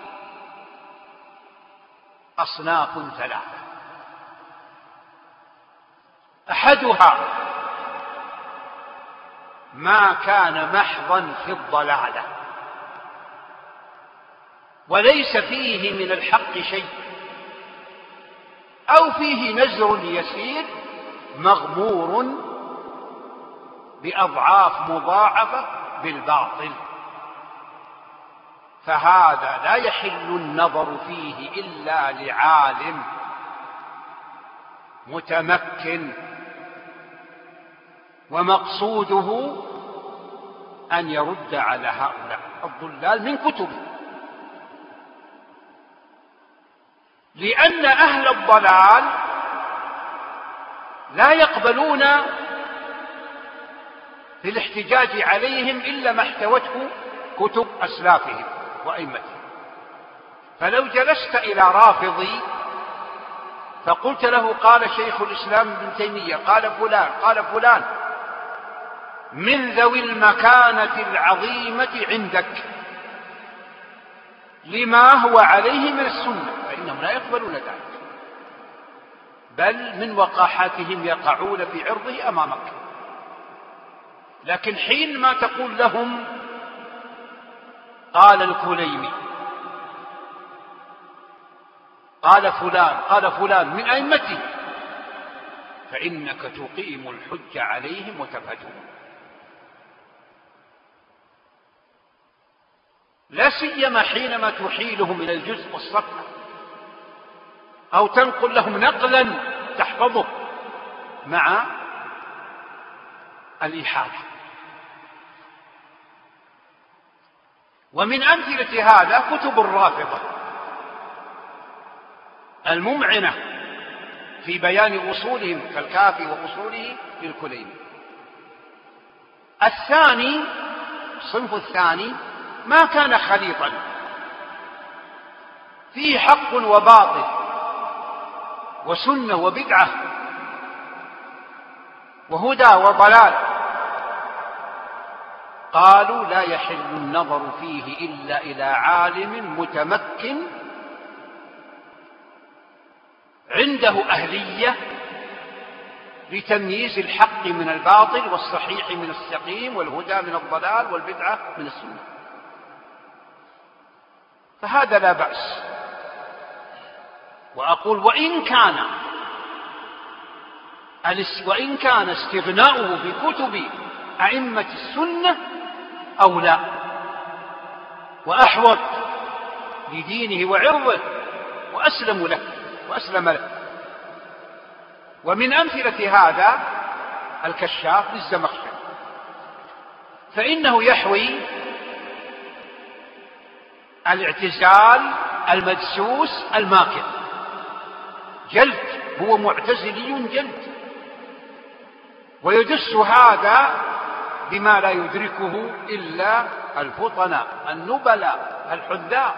Speaker 2: أصناف ثلاثة: أحدها ما كان محضا في الضلالة وليس فيه من الحق شيء، أو فيه نزر يسير مغمور بأضعاف مضاعفة بالباطل، فهذا لا يحل النظر فيه إلا لعالم متمكن، ومقصوده أن يرد على هؤلاء الضلال من كتبه، لأن أهل الضلال لا يقبلون في الاحتجاج عليهم إلا ما احتوته كتب أسلافهم وأئمتهم. فلو جلست إلى رافضي فقلت له قال شيخ الإسلام ابن تيمية قال فلان قال فلان من ذوي المكانة العظيمة عندك لما هو عليه من السنة، فإنهم لا يقبلون ذلك، بل من وقاحتهم يقعون في عرضه أمامك. لكن حين ما تقول لهم قال الكليني قال فلان قال فلان من أئمته، فإنك تقيم الحج عليهم وتبهجهم، لا سيما حينما تحيلهم إلى الجزء والصفحة أو تنقل لهم نقلا تحفظه مع الإحالة. ومن أمثلة هذا كتب الرافضة الممعنة في بيان أصولهم كالكافي وأصوله للكليني. الثاني الصنف الثاني ما كان خليطا فيه حق وباطل وسنة وبدعة وهدى وضلال، قالوا لا يحل النظر فيه إلا إلى عالم متمكن عنده أهلية لتمييز الحق من الباطل والصحيح من السقيم والهدى من الضلال والبدعة من السنة، فهذا لا بأس. وأقول وإن كان وإن كان استغناؤه بكتب أئمة السنة أولى وأحوط لدينه وعرضه وأسلم له وأسلم له. ومن أمثلة هذا الكشاف للزمخشري، فإنه يحوي الاعتزال المدسوس الماكر، جلد، هو معتزلي جلد، ويدس هذا بما لا يدركه إلا الفطناء النبلاء الحذاق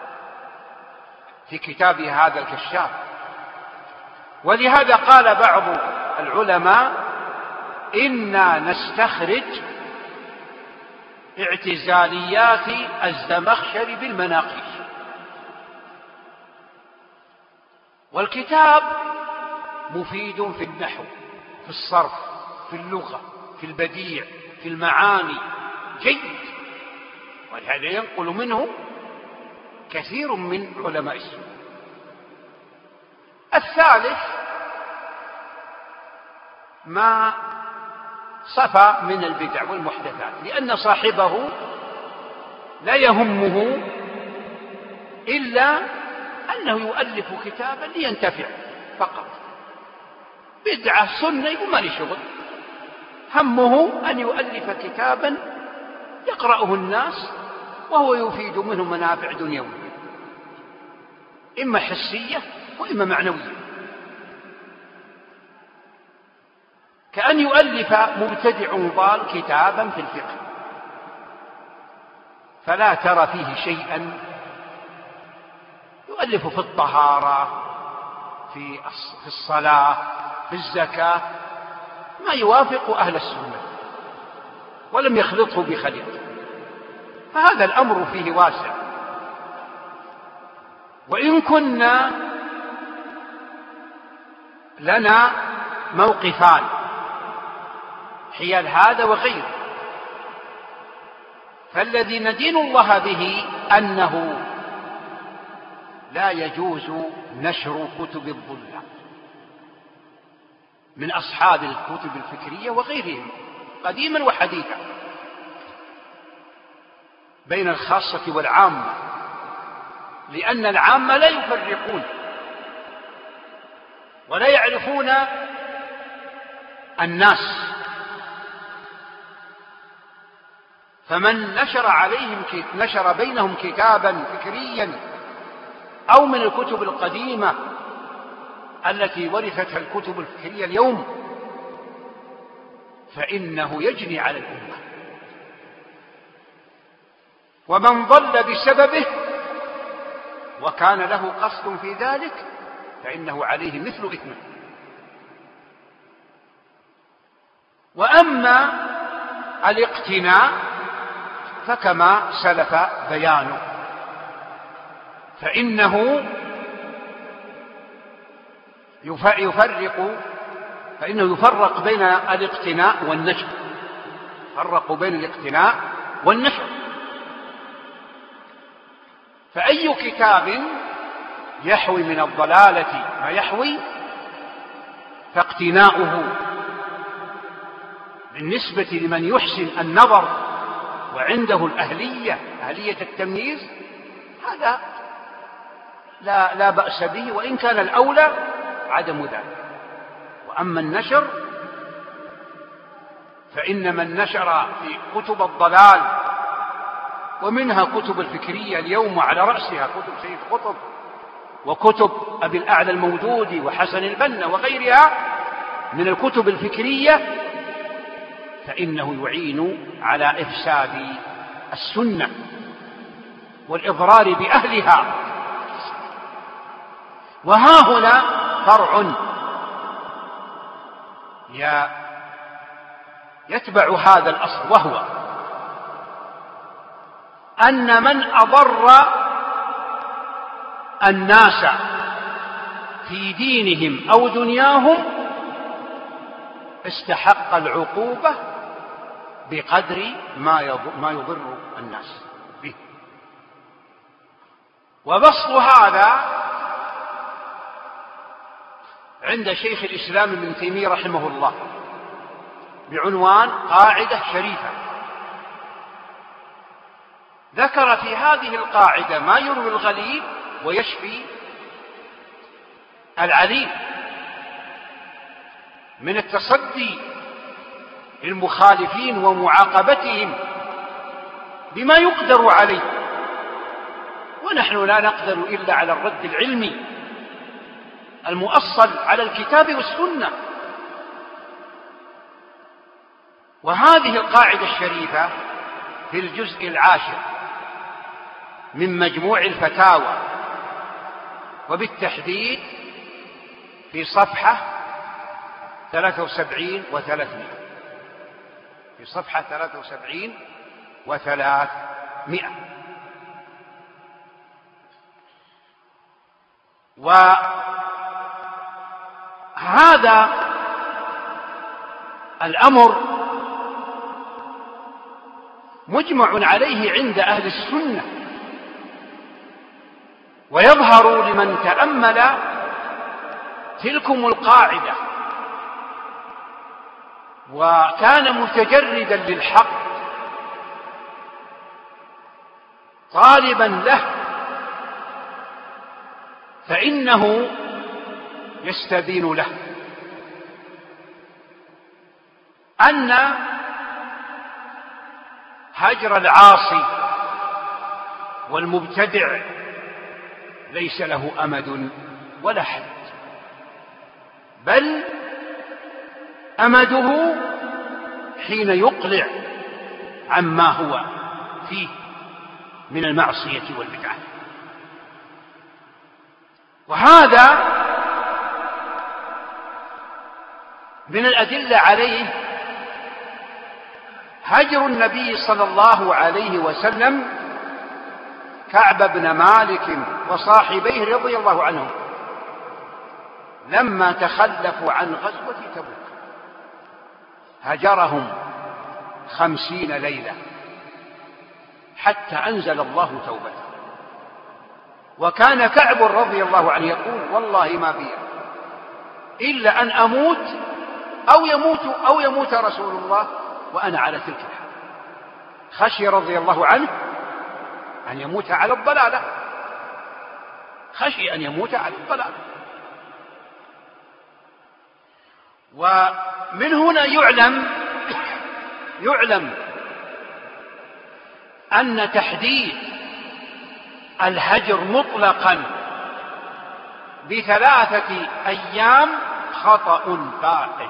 Speaker 2: في كتابه هذا الكشاف. ولهذا قال بعض العلماء: إنا نستخرج اعتزاليات الزمخشري بالمناقيش. والكتاب مفيد في النحو، في الصرف، في اللغة، في البديع، في المعاني، جيد، ولهذا ينقل منه كثير من علماء السنة. الثالث ما صفى من البدع والمحدثات، لأن صاحبه لا يهمه إلا أنه يؤلف كتابا لينتفع فقط. بدعة سنة يقول ما لي شغل، همه أن يؤلف كتابا يقرأه الناس وهو يفيد منه منافع دنيوية، إما حسية وإما معنوية، كأن يؤلف مبتدع ضال كتابا في الفقه، فلا ترى فيه شيئا. يؤلف في الطهارة، في الصلاة، في الزكاة، ما يوافق أهل السنة ولم يخلطه بخليط، فهذا الأمر فيه واسع. وإن كنا لنا موقفان حيال هذا وغيره، فالذي ندين الله به أنه لا يجوز نشر كتب الضلال من أصحاب الكتب الفكرية وغيرهم قديما وحديثا بين الخاصة والعامة، لأن العامة لا يفرقون ولا يعرفون الناس، فمن نشر عليهم نشر بينهم كتابا فكريا أو من الكتب القديمة التي ورثتها الكتب الفكرية اليوم، فإنه يجني على الأمة، ومن ضل بسببه وكان له قصد في ذلك فإنه عليه مثل إثمه. وأما الاقتناء فكما سلف بيانه، فإنه يفرق فإنه يفرق بين الاقتناء والنشر، فرق بين الاقتناء والنشر. فأي كتاب يحوي من الضلالة ما يحوي فاقتناؤه بالنسبة لمن يحسن النظر وعنده الأهلية أهلية التمييز هذا لا, لا بأس به، وإن كان الأولى عدم ذلك. وأما النشر فإن من نشر في كتب الضلال ومنها كتب الفكرية اليوم وعلى رأسها كتب سيد قطب وكتب أبي الأعلى المودودي وحسن البنا وغيرها من الكتب الفكرية، فإنه يعين على إفساد السنة والإضرار بأهلها. وها هنا فرع يتبع هذا الأصل، وهو أن من أضر الناس في دينهم أو دنياهم استحق العقوبة بقدر ما يضر الناس به. وبسط هذا عند شيخ الإسلام ابن تيمية رحمه الله بعنوان قاعدة شريفة، ذكر في هذه القاعدة ما يروي الغليل ويشفي العليل من التصدي للمخالفين ومعاقبتهم بما يقدر عليه ونحن لا نقدر إلا على الرد العلمي المؤصل على الكتاب والسنة. وهذه القاعدة الشريفة في الجزء العاشر من مجموع الفتاوى، وبالتحديد في صفحة ثلاثة وسبعين وثلاثمائة، في صفحة ثلاثة وسبعين وثلاثمائة. وهذا الأمر مجمع عليه عند أهل السنة، ويظهر لمن تأمل تلكم القاعدة وكان متجردا للحق طالبا له، فإنه يستبين له أن هجر العاصي والمبتدع ليس له أمد ولا حد، بل أمده حين يقلع عما هو فيه من المعصية والبدعة. وهذا من الأدلة عليه هجر النبي صلى الله عليه وسلم كعب بن مالك وصاحبيه رضي الله عنهم لما تخلفوا عن غزوة تبوك، هجرهم خمسين ليلة حتى أنزل الله توبته. وكان كعب رضي الله عنه يقول: والله ما بي إلا أن أموت أو يموت أو يموت رسول الله وأنا على تلك الحال. خشي رضي الله عنه أن يموت على الضلالة، خشي أن يموت على الضلالة. ومن هنا يعلم يعلم أن تحديد الهجر مطلقا بثلاثة أيام خطأ فاحش.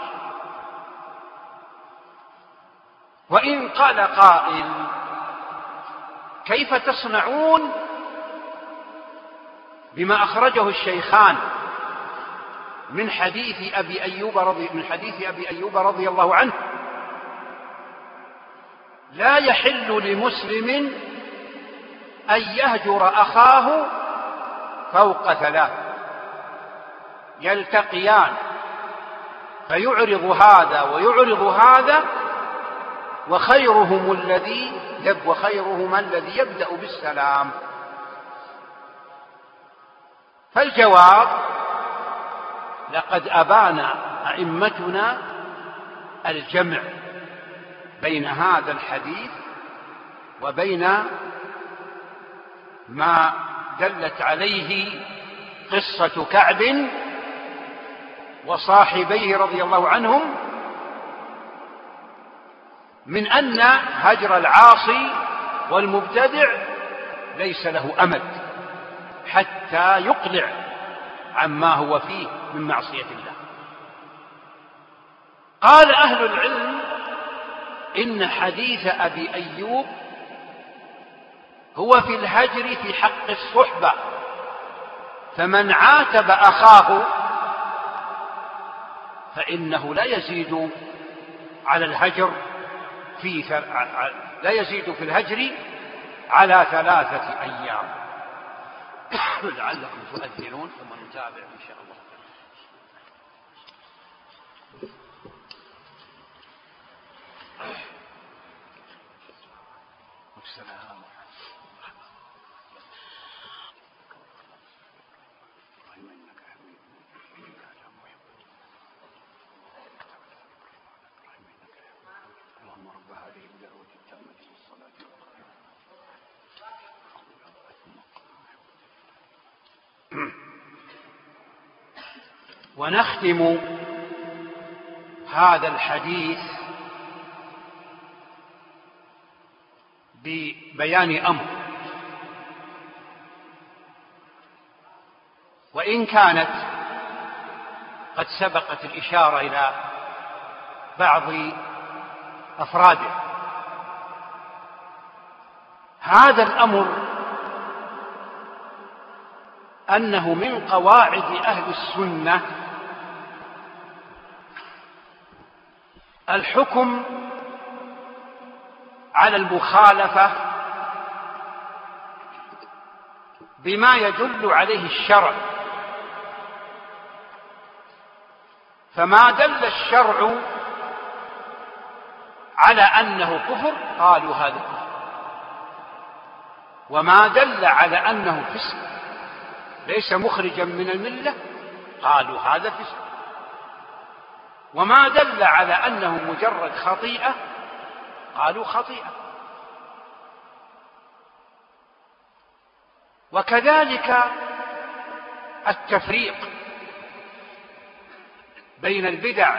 Speaker 2: وإن قال قائل: كيف تصنعون بما أخرجه الشيخان من حديث أبي أيوب رضي من حديث أبي أيوب رضي الله عنه: لا يحل لمسلم أن يهجر أخاه فوق ثلاث، يلتقيان فيعرض هذا ويعرض هذا، وخيرهم الذي يب وخيرهما الذي يبدأ بالسلام. فالجواب: لقد أبان أئمتنا الجمع بين هذا الحديث وبين ما دلت عليه قصة كعب وصاحبيه رضي الله عنهم من أن هجر العاصي والمبتدع ليس له أمد حتى يقلع عما هو فيه من معصية الله. قال أهل العلم: إن حديث أبي أيوب هو في الهجر في حق الصحبة، فمن عاتب أخاه فإنه لا يزيد على الهجر في لا يزيد في الهجر على ثلاثة أيام. لعلكم تؤذنون ثم نتابع إن شاء الله. والسلام. اللهم رب هذه الدعوة التامة والصلاة والسلام. ونختم هذا الحديث ببيان أمر وإن كانت قد سبقت الإشارة إلى بعض أفراده. هذا الأمر أنه من قواعد أهل السنة الحكم على المخالفة بما يدل عليه الشرع، فما دل الشرع على أنه كفر قالوا هذا كفر، وما دل على أنه فسق ليس مخرجا من الملة قالوا هذا فسق، وما دل على أنه مجرد خطيئة قالوا خطيئة. وكذلك التفريق بين البدع،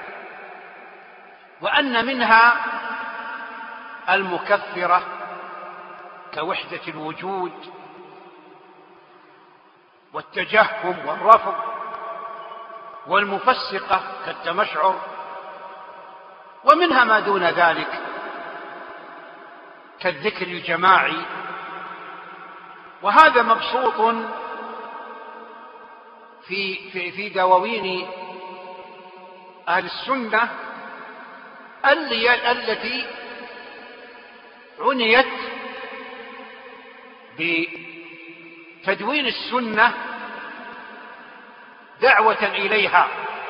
Speaker 2: وأن منها المكفرة كوحدة الوجود والتجهم والرفض، والمفسقة كالتمشعر، ومنها ما دون ذلك كالذكر الجماعي. وهذا مبسوط في في في دواوين أهل السنة التي عنيت بتدوين السنة دعوة إليها،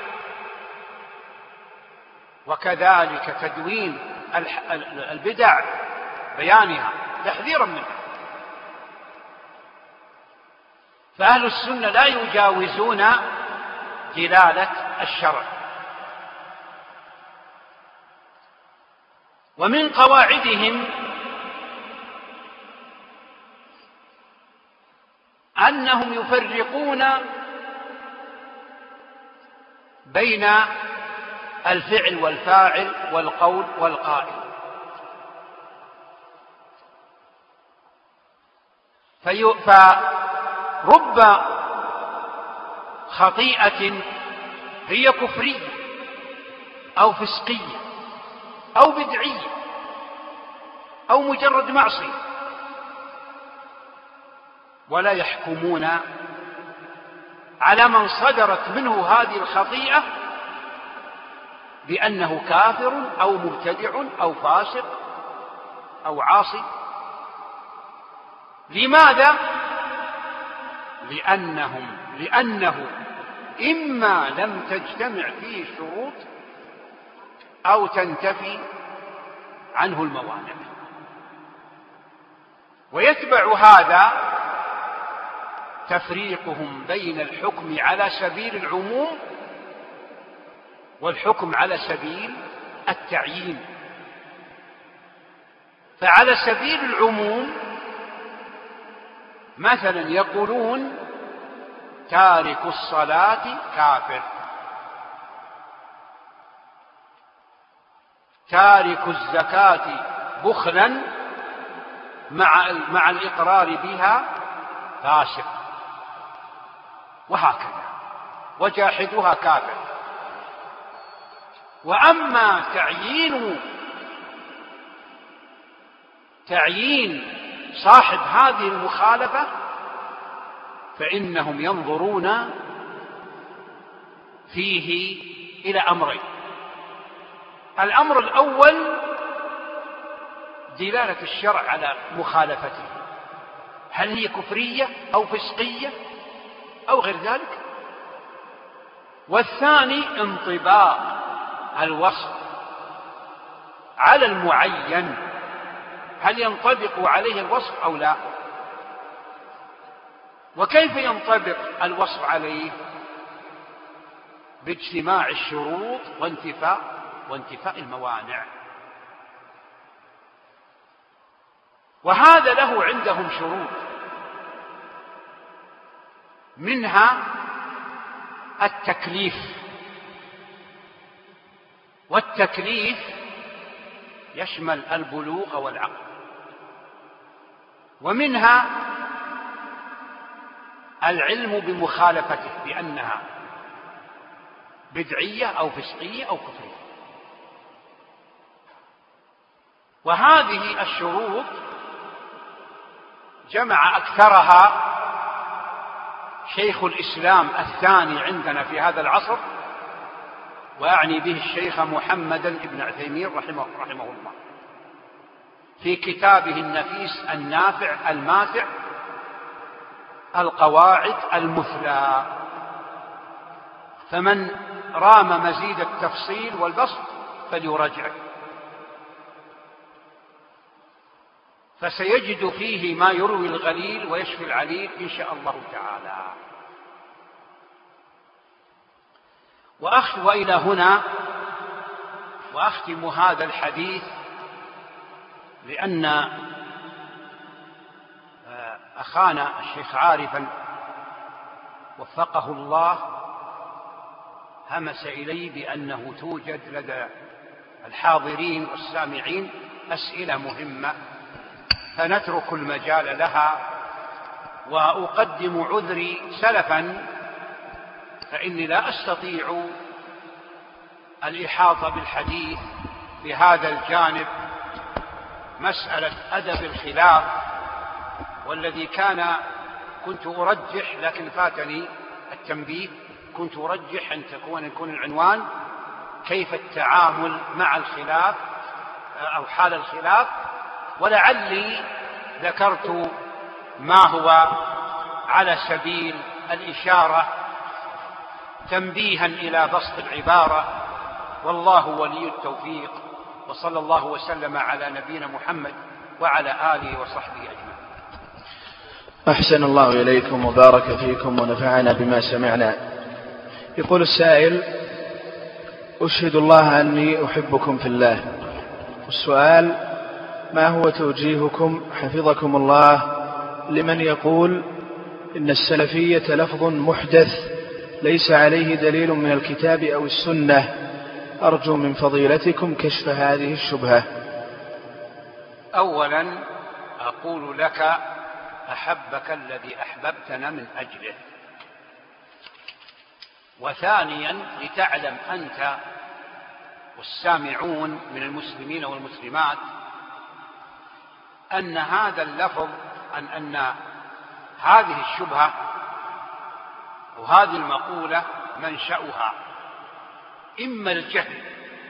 Speaker 2: وكذلك تدوين البدع بيانها تحذيرا منها. فأهل السنة لا يجاوزون دلالة الشرع. ومن قواعدهم أنهم يفرقون بين الفعل والفاعل والقول والقائل، فرب خطيئة هي كفرية أو فسقية أو بدعية أو مجرد معصية، ولا يحكمون على من صدرت منه هذه الخطيئة بأنه كافر أو مبتدع أو فاسق أو عاصي. لماذا؟ لأنهم لأنه إما لم تجتمع فيه الشروط أو تنتفي عنه الموانع. ويتبع هذا تفريقهم بين الحكم على سبيل العموم والحكم على سبيل التعيين. فعلى سبيل العموم مثلا يقولون تارك الصلاة كافر، تارك الزكاة بخلا مع مع الإقرار بها فاسق، وهكذا، وجاحدها كافر. وأما تعيين تعيين صاحب هذه المخالفة فإنهم ينظرون فيه إلى أمرين. الأمر الأول دلالة الشرع على مخالفته، هل هي كفرية أو فسقية أو غير ذلك. والثاني انطباق الوصف على المعين، هل ينطبق عليه الوصف أو لا. وكيف ينطبق الوصف عليه؟ باجتماع الشروط وانتفاء وانتفاء الموانع. وهذا له عندهم شروط، منها التكليف، والتكليف يشمل البلوغ والعقل. ومنها العلم بمخالفته بأنها بدعية أو فسقية أو كفرية. وهذه الشروط جمع أكثرها شيخ الإسلام الثاني عندنا في هذا العصر، وأعني به الشيخ محمد بن عثيمين رحمه, رحمه الله في كتابه النفيس النافع الماتع القواعد المثلى. فمن رام مزيد التفصيل والبسط فليراجعه، فسيجد فيه ما يروي الغليل ويشفي العليل إن شاء الله تعالى. وأخ وإلى هنا وأختم هذا الحديث، لأن أخانا الشيخ عارفا وفقه الله همس إلي بأنه توجد لدى الحاضرين والسامعين أسئلة مهمة، فنترك المجال لها. وأقدم عذري سلفا، فإني لا أستطيع الإحاطة بالحديث بهذا الجانب، مسألة أدب الخلاف، والذي كان كنت أرجح لكن فاتني التنبيه، كنت أرجح أن تكون يكون العنوان كيف التعامل مع الخلاف أو حال الخلاف، ولعلي ذكرت ما هو على سبيل الإشارة تنبيها إلى بسط العبارة، والله ولي التوفيق. وصلى الله وسلم على نبينا محمد وعلى آله وصحبه أجمعين.
Speaker 3: أحسن الله إليكم وبارك فيكم ونفعنا بما سمعنا. يقول السائل: أشهد الله أني أحبكم في الله. السؤال: ما هو توجيهكم حفظكم الله لمن يقول إن السلفية لفظ محدث ليس عليه دليل من الكتاب أو السنة؟ أرجو من فضيلتكم كشف هذه الشبهة.
Speaker 2: أولا أقول لك أحبك الذي أحببتنا من أجله. وثانيا لتعلم أنت والسامعون من المسلمين والمسلمات أن هذا اللفظ أن, أن هذه الشبهة وهذه المقولة منشأها إما الجهل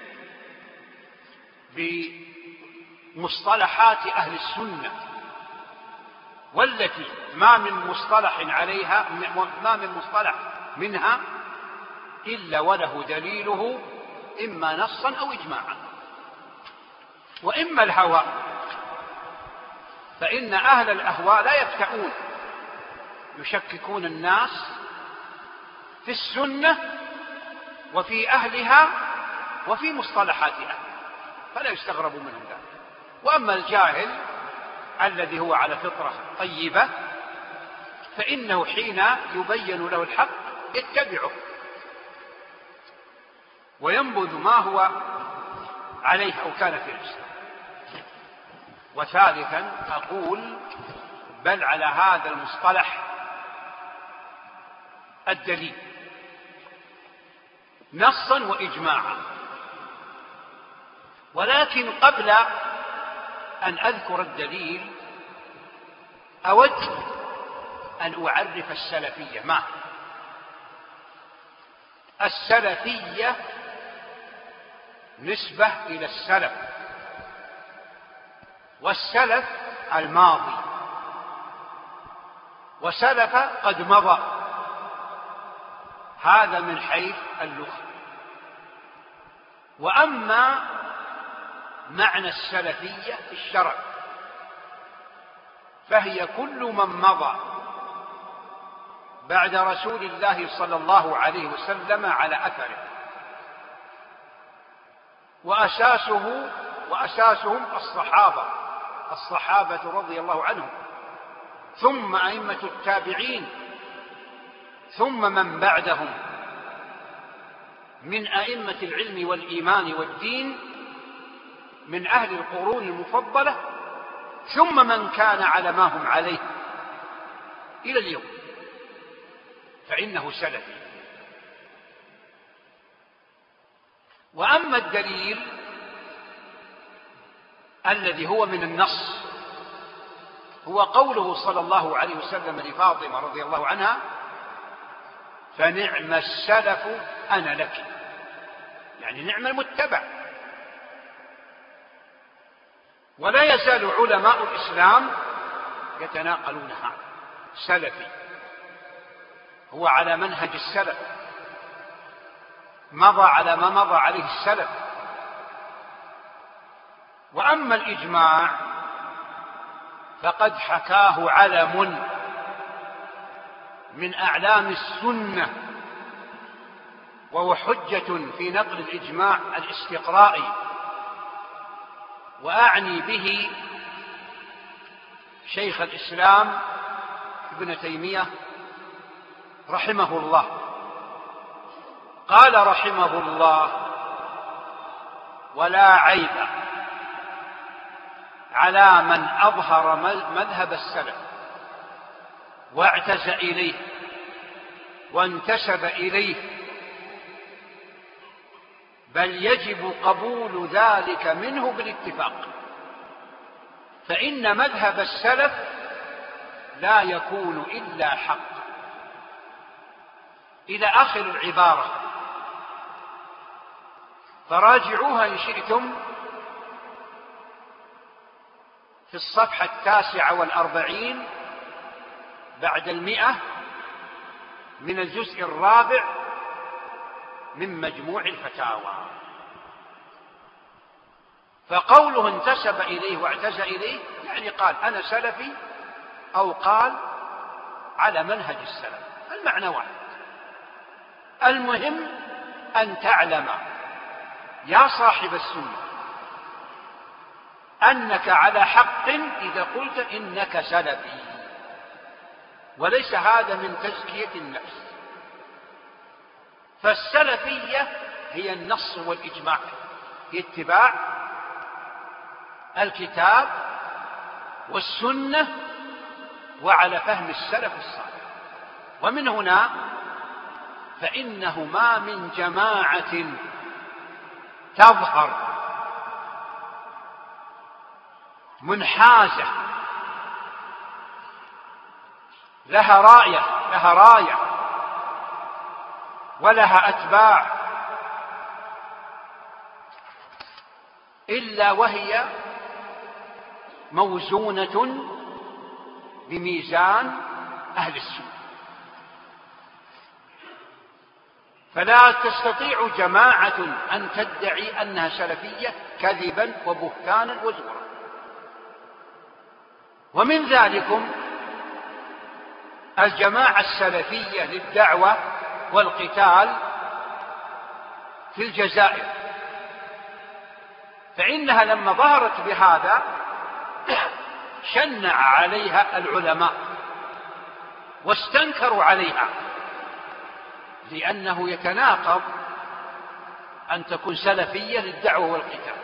Speaker 2: بمصطلحات أهل السنة، والتي ما من مصطلح عليها ما من مصطلح منها إلا وله دليله إما نصا أو إجماعا، وإما الهوى، فإن أهل الأهواء لا يفتعون، يشككون الناس في السنة وفي أهلها وفي مصطلحات أهلها، فلا يستغرب منهم ذلك. وأما الجاهل الذي هو على فطرة طيبة فإنه حين يبين له الحق يتبعه وينبذ ما هو عليه أو كان في نفسه. وثالثا أقول بل على هذا المصطلح الدليل نصا وإجماعا. ولكن قبل أن أذكر الدليل أود أن أعرف السلفية. ما السلفية؟ نسبة إلى السلف، والسلف الماضي، وسلف قد مضى، هذا من حيث اللغة. وأما معنى السلفية في الشرع فهي كل من مضى بعد رسول الله صلى الله عليه وسلم على أثره، وأساسه وأساسهم الصحابة الصحابة رضي الله عنهم، ثم أئمة التابعين، ثم من بعدهم من أئمة العلم والإيمان والدين من أهل القرون المفضلة، ثم من كان على ما هم عليه إلى اليوم. فإنه سلفي. وأما الدليل الذي هو من النص هو قوله صلى الله عليه وسلم لفاطمة رضي الله عنها: فنعم السلف أنا لك، يعني نعم المتبع. ولا يزال علماء الإسلام يتناقلون هذا. سلفي هو على منهج السلف، مضى على ما مضى عليه السلف. وأما الإجماع فقد حكاه علم من أعلام السنة، وهو حجة في نقل الإجماع الاستقرائي، وأعني به شيخ الإسلام ابن تيمية رحمه الله. قال رحمه الله: ولا عيب على من أظهر مذهب السلف واعتز إليه وانتسب إليه، بل يجب قبول ذلك منه بالاتفاق، فإن مذهب السلف لا يكون إلا حق، إلى آخر العبارة. فراجعوها إن شئتم في الصفحة التاسعة والأربعين بعد المئة من الجزء الرابع من مجموع الفتاوى. فقوله انتسب إليه واعتز إليه يعني قال أنا سلفي، أو قال على منهج السلف، المعنى واحد. المهم أن تعلم يا صاحب السنة أنك على حق إذا قلت إنك سلفي، وليس هذا من تزكية النفس. فالسلفية هي النص والإجماع، هي اتباع الكتاب والسنة وعلى فهم السلف الصالح. ومن هنا فإنه ما من جماعة تظهر منحازة لها راية لها راية ولها أتباع إلا وهي موزونة بميزان أهل السنة. فلا تستطيع جماعة أن تدعي أنها سلفية كذبا وبهتانا وزورا. ومن ذلكم الجماعة السلفية للدعوة والقتال في الجزائر، فإنها لما ظهرت بهذا شنع عليها العلماء واستنكروا عليها، لأنه يتناقض أن تكون سلفية للدعوة والقتال.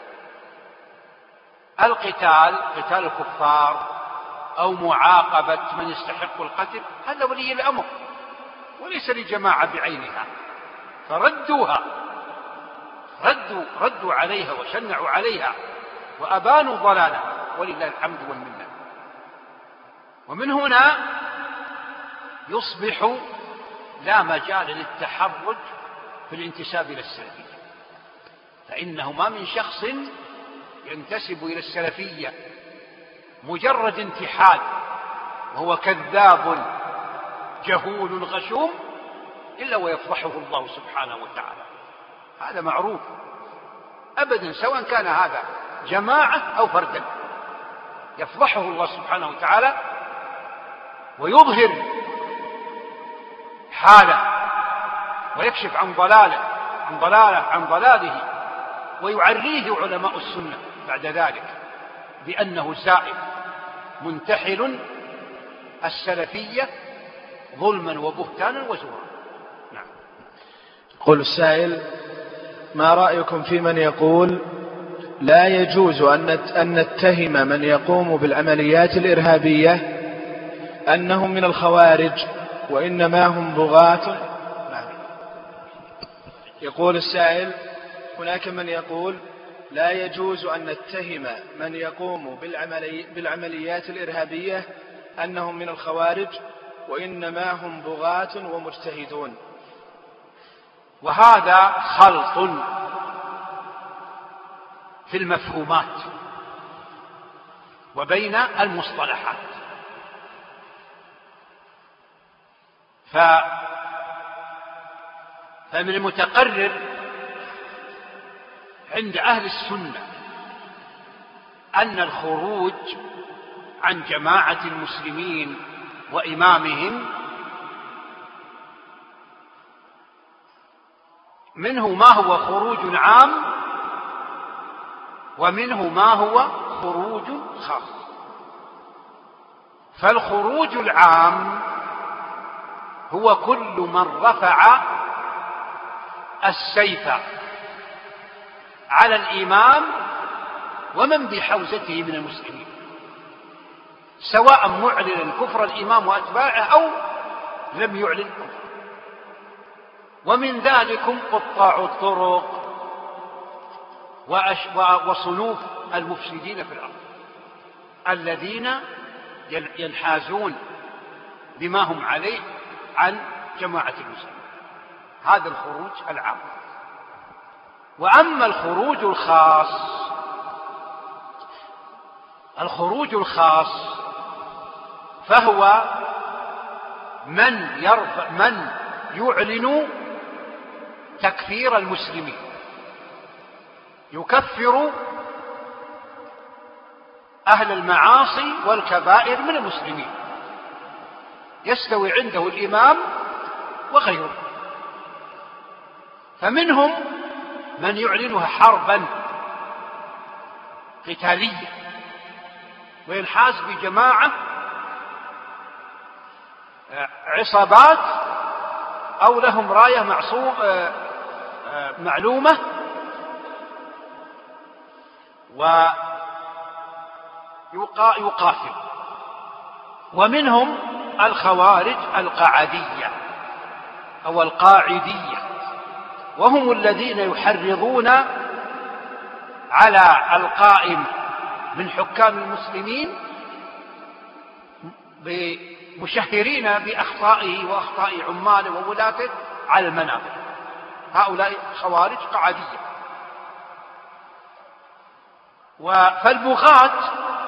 Speaker 2: القتال قتال الكفار أو معاقبة من يستحق القتل هذا ولي الأمر وليس لجماعة بعينها، فردوها ردوا, ردوا عليها وشنعوا عليها وأبانوا ضلالها ولله الحمد والمنة. ومن هنا يصبح لا مجال للتحرج في الانتساب إلى السلفية، فإنه ما من شخص ينتسب إلى السلفية مجرد انتحال وهو كذاب جهول غشوم إلا ويفضحه الله سبحانه وتعالى. هذا معروف أبدا، سواء كان هذا جماعة أو فردا، يفضحه الله سبحانه وتعالى ويظهر حاله ويكشف عن ضلاله عن ضلاله عن ضلاله ويعريه علماء السنة بعد ذلك بأنه زائف منتحل السلفية ظلما وبهتانا وزورا. نعم.
Speaker 3: يقول السائل: ما رأيكم في من يقول لا يجوز أن نتهم من يقوم بالعمليات الإرهابية أنهم من الخوارج وإنما هم بغاة. يقول السائل: هناك من يقول لا يجوز أن نتهم من يقوم بالعملي بالعمليات الإرهابية أنهم من الخوارج، وإنما هم بغاة ومجتهدون.
Speaker 2: وهذا خلط في المفهومات وبين المصطلحات. ف... فمن المتقرر عند أهل السنة أن الخروج عن جماعة المسلمين وإمامهم منه ما هو خروج عام ومنه ما هو خروج خاص. فالخروج العام هو كل من رفع السيف على الإمام ومن بحوزته من المسلمين، سواء معلنا كفر الإمام وأتباعه أو لم يعلن كفر. ومن ذلكم قطاع الطرق وصنوف المفسدين في الأرض الذين ينحازون بما هم عليه عن جماعة المسلمين. هذا الخروج العام. وأما الخروج الخاص الخروج الخاص فهو من يرفع من يعلن تكفير المسلمين، يكفر أهل المعاصي والكبائر من المسلمين، يستوي عنده الإمام وغيره. فمنهم من يعلنها حربا قتالية وينحاز بجماعة عصابات أو لهم راية معصوم معلومة ويقاتل. ومنهم الخوارج القعدية أو القاعدية، وهم الذين يحرضون على القائم من حكام المسلمين مشهرين بأخطائه وأخطاء عماله وولاته على المنابر. هؤلاء خوارج قعدية. فالبغاة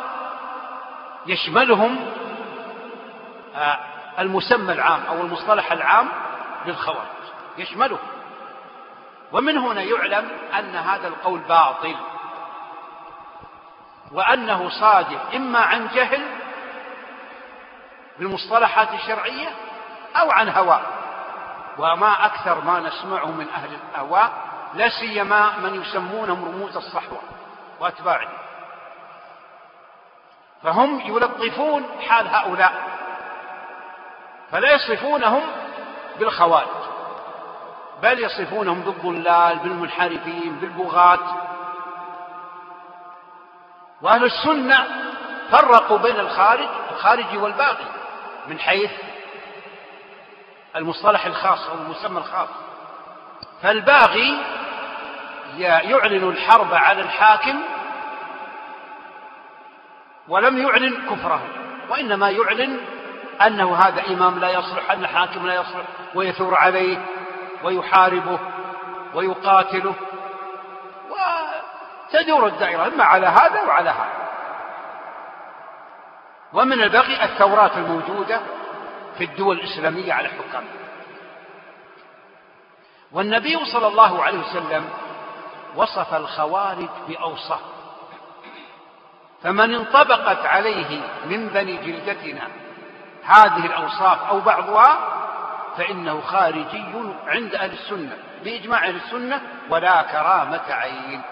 Speaker 2: يشملهم المسمى العام أو المصطلح العام للخوارج، يشملهم. ومن هنا يعلم أن هذا القول باطل، وأنه صادر إما عن جهل بالمصطلحات الشرعية أو عن هوى. وما أكثر ما نسمعه من أهل الأهواء، لا سيما من يسمونهم رموز الصحوة وأتباعهم، فهم يلطفون حال هؤلاء فلا يصفونهم بالخوارج، بل يصفونهم بالضلال، بالمنحرفين، بالبغاة. وأهل السنة فرقوا بين الخارج الخارجي والباغي من حيث المصطلح الخاص أو المسمى الخاص. فالباغي يعلن الحرب على الحاكم ولم يعلن كفره، وإنما يعلن أنه هذا إمام لا يصلح، أن حاكم لا يصلح، ويثور عليه ويحاربه ويقاتله، وتدور الدائرة إما على هذا وعلى هذا. ومن البغي الثورات الموجودة في الدول الإسلامية على حكام. والنبي صلى الله عليه وسلم وصف الخوارج بأوصاف، فمن انطبقت عليه من بني جلدتنا هذه الأوصاف أو بعضها فإنه خارجي عند أهل السنة بإجماع أهل السنة، ولا كرامة عين.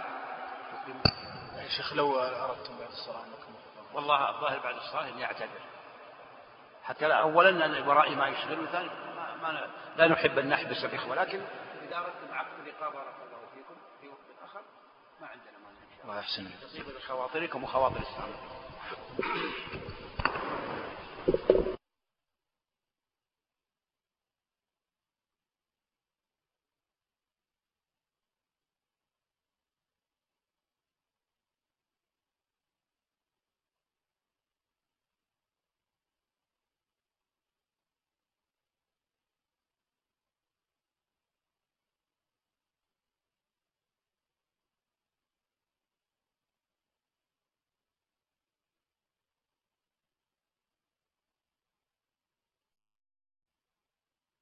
Speaker 3: يا شيخ لو أردتم بعد الصلاة
Speaker 2: والله الظاهر بعد الصلاة أن يعتذر، حتى لا أولا أن ورائي ما يشغل، وثاني ما لا نحب أن نحبس الإخوة، لكن إذا أردتم عقد الإقامة بارك الله فيكم في وقت آخر ما عندنا مانع إن شاء الله.
Speaker 3: الله يحسن.
Speaker 2: تصيب لخواطركم وخواطر السامعين.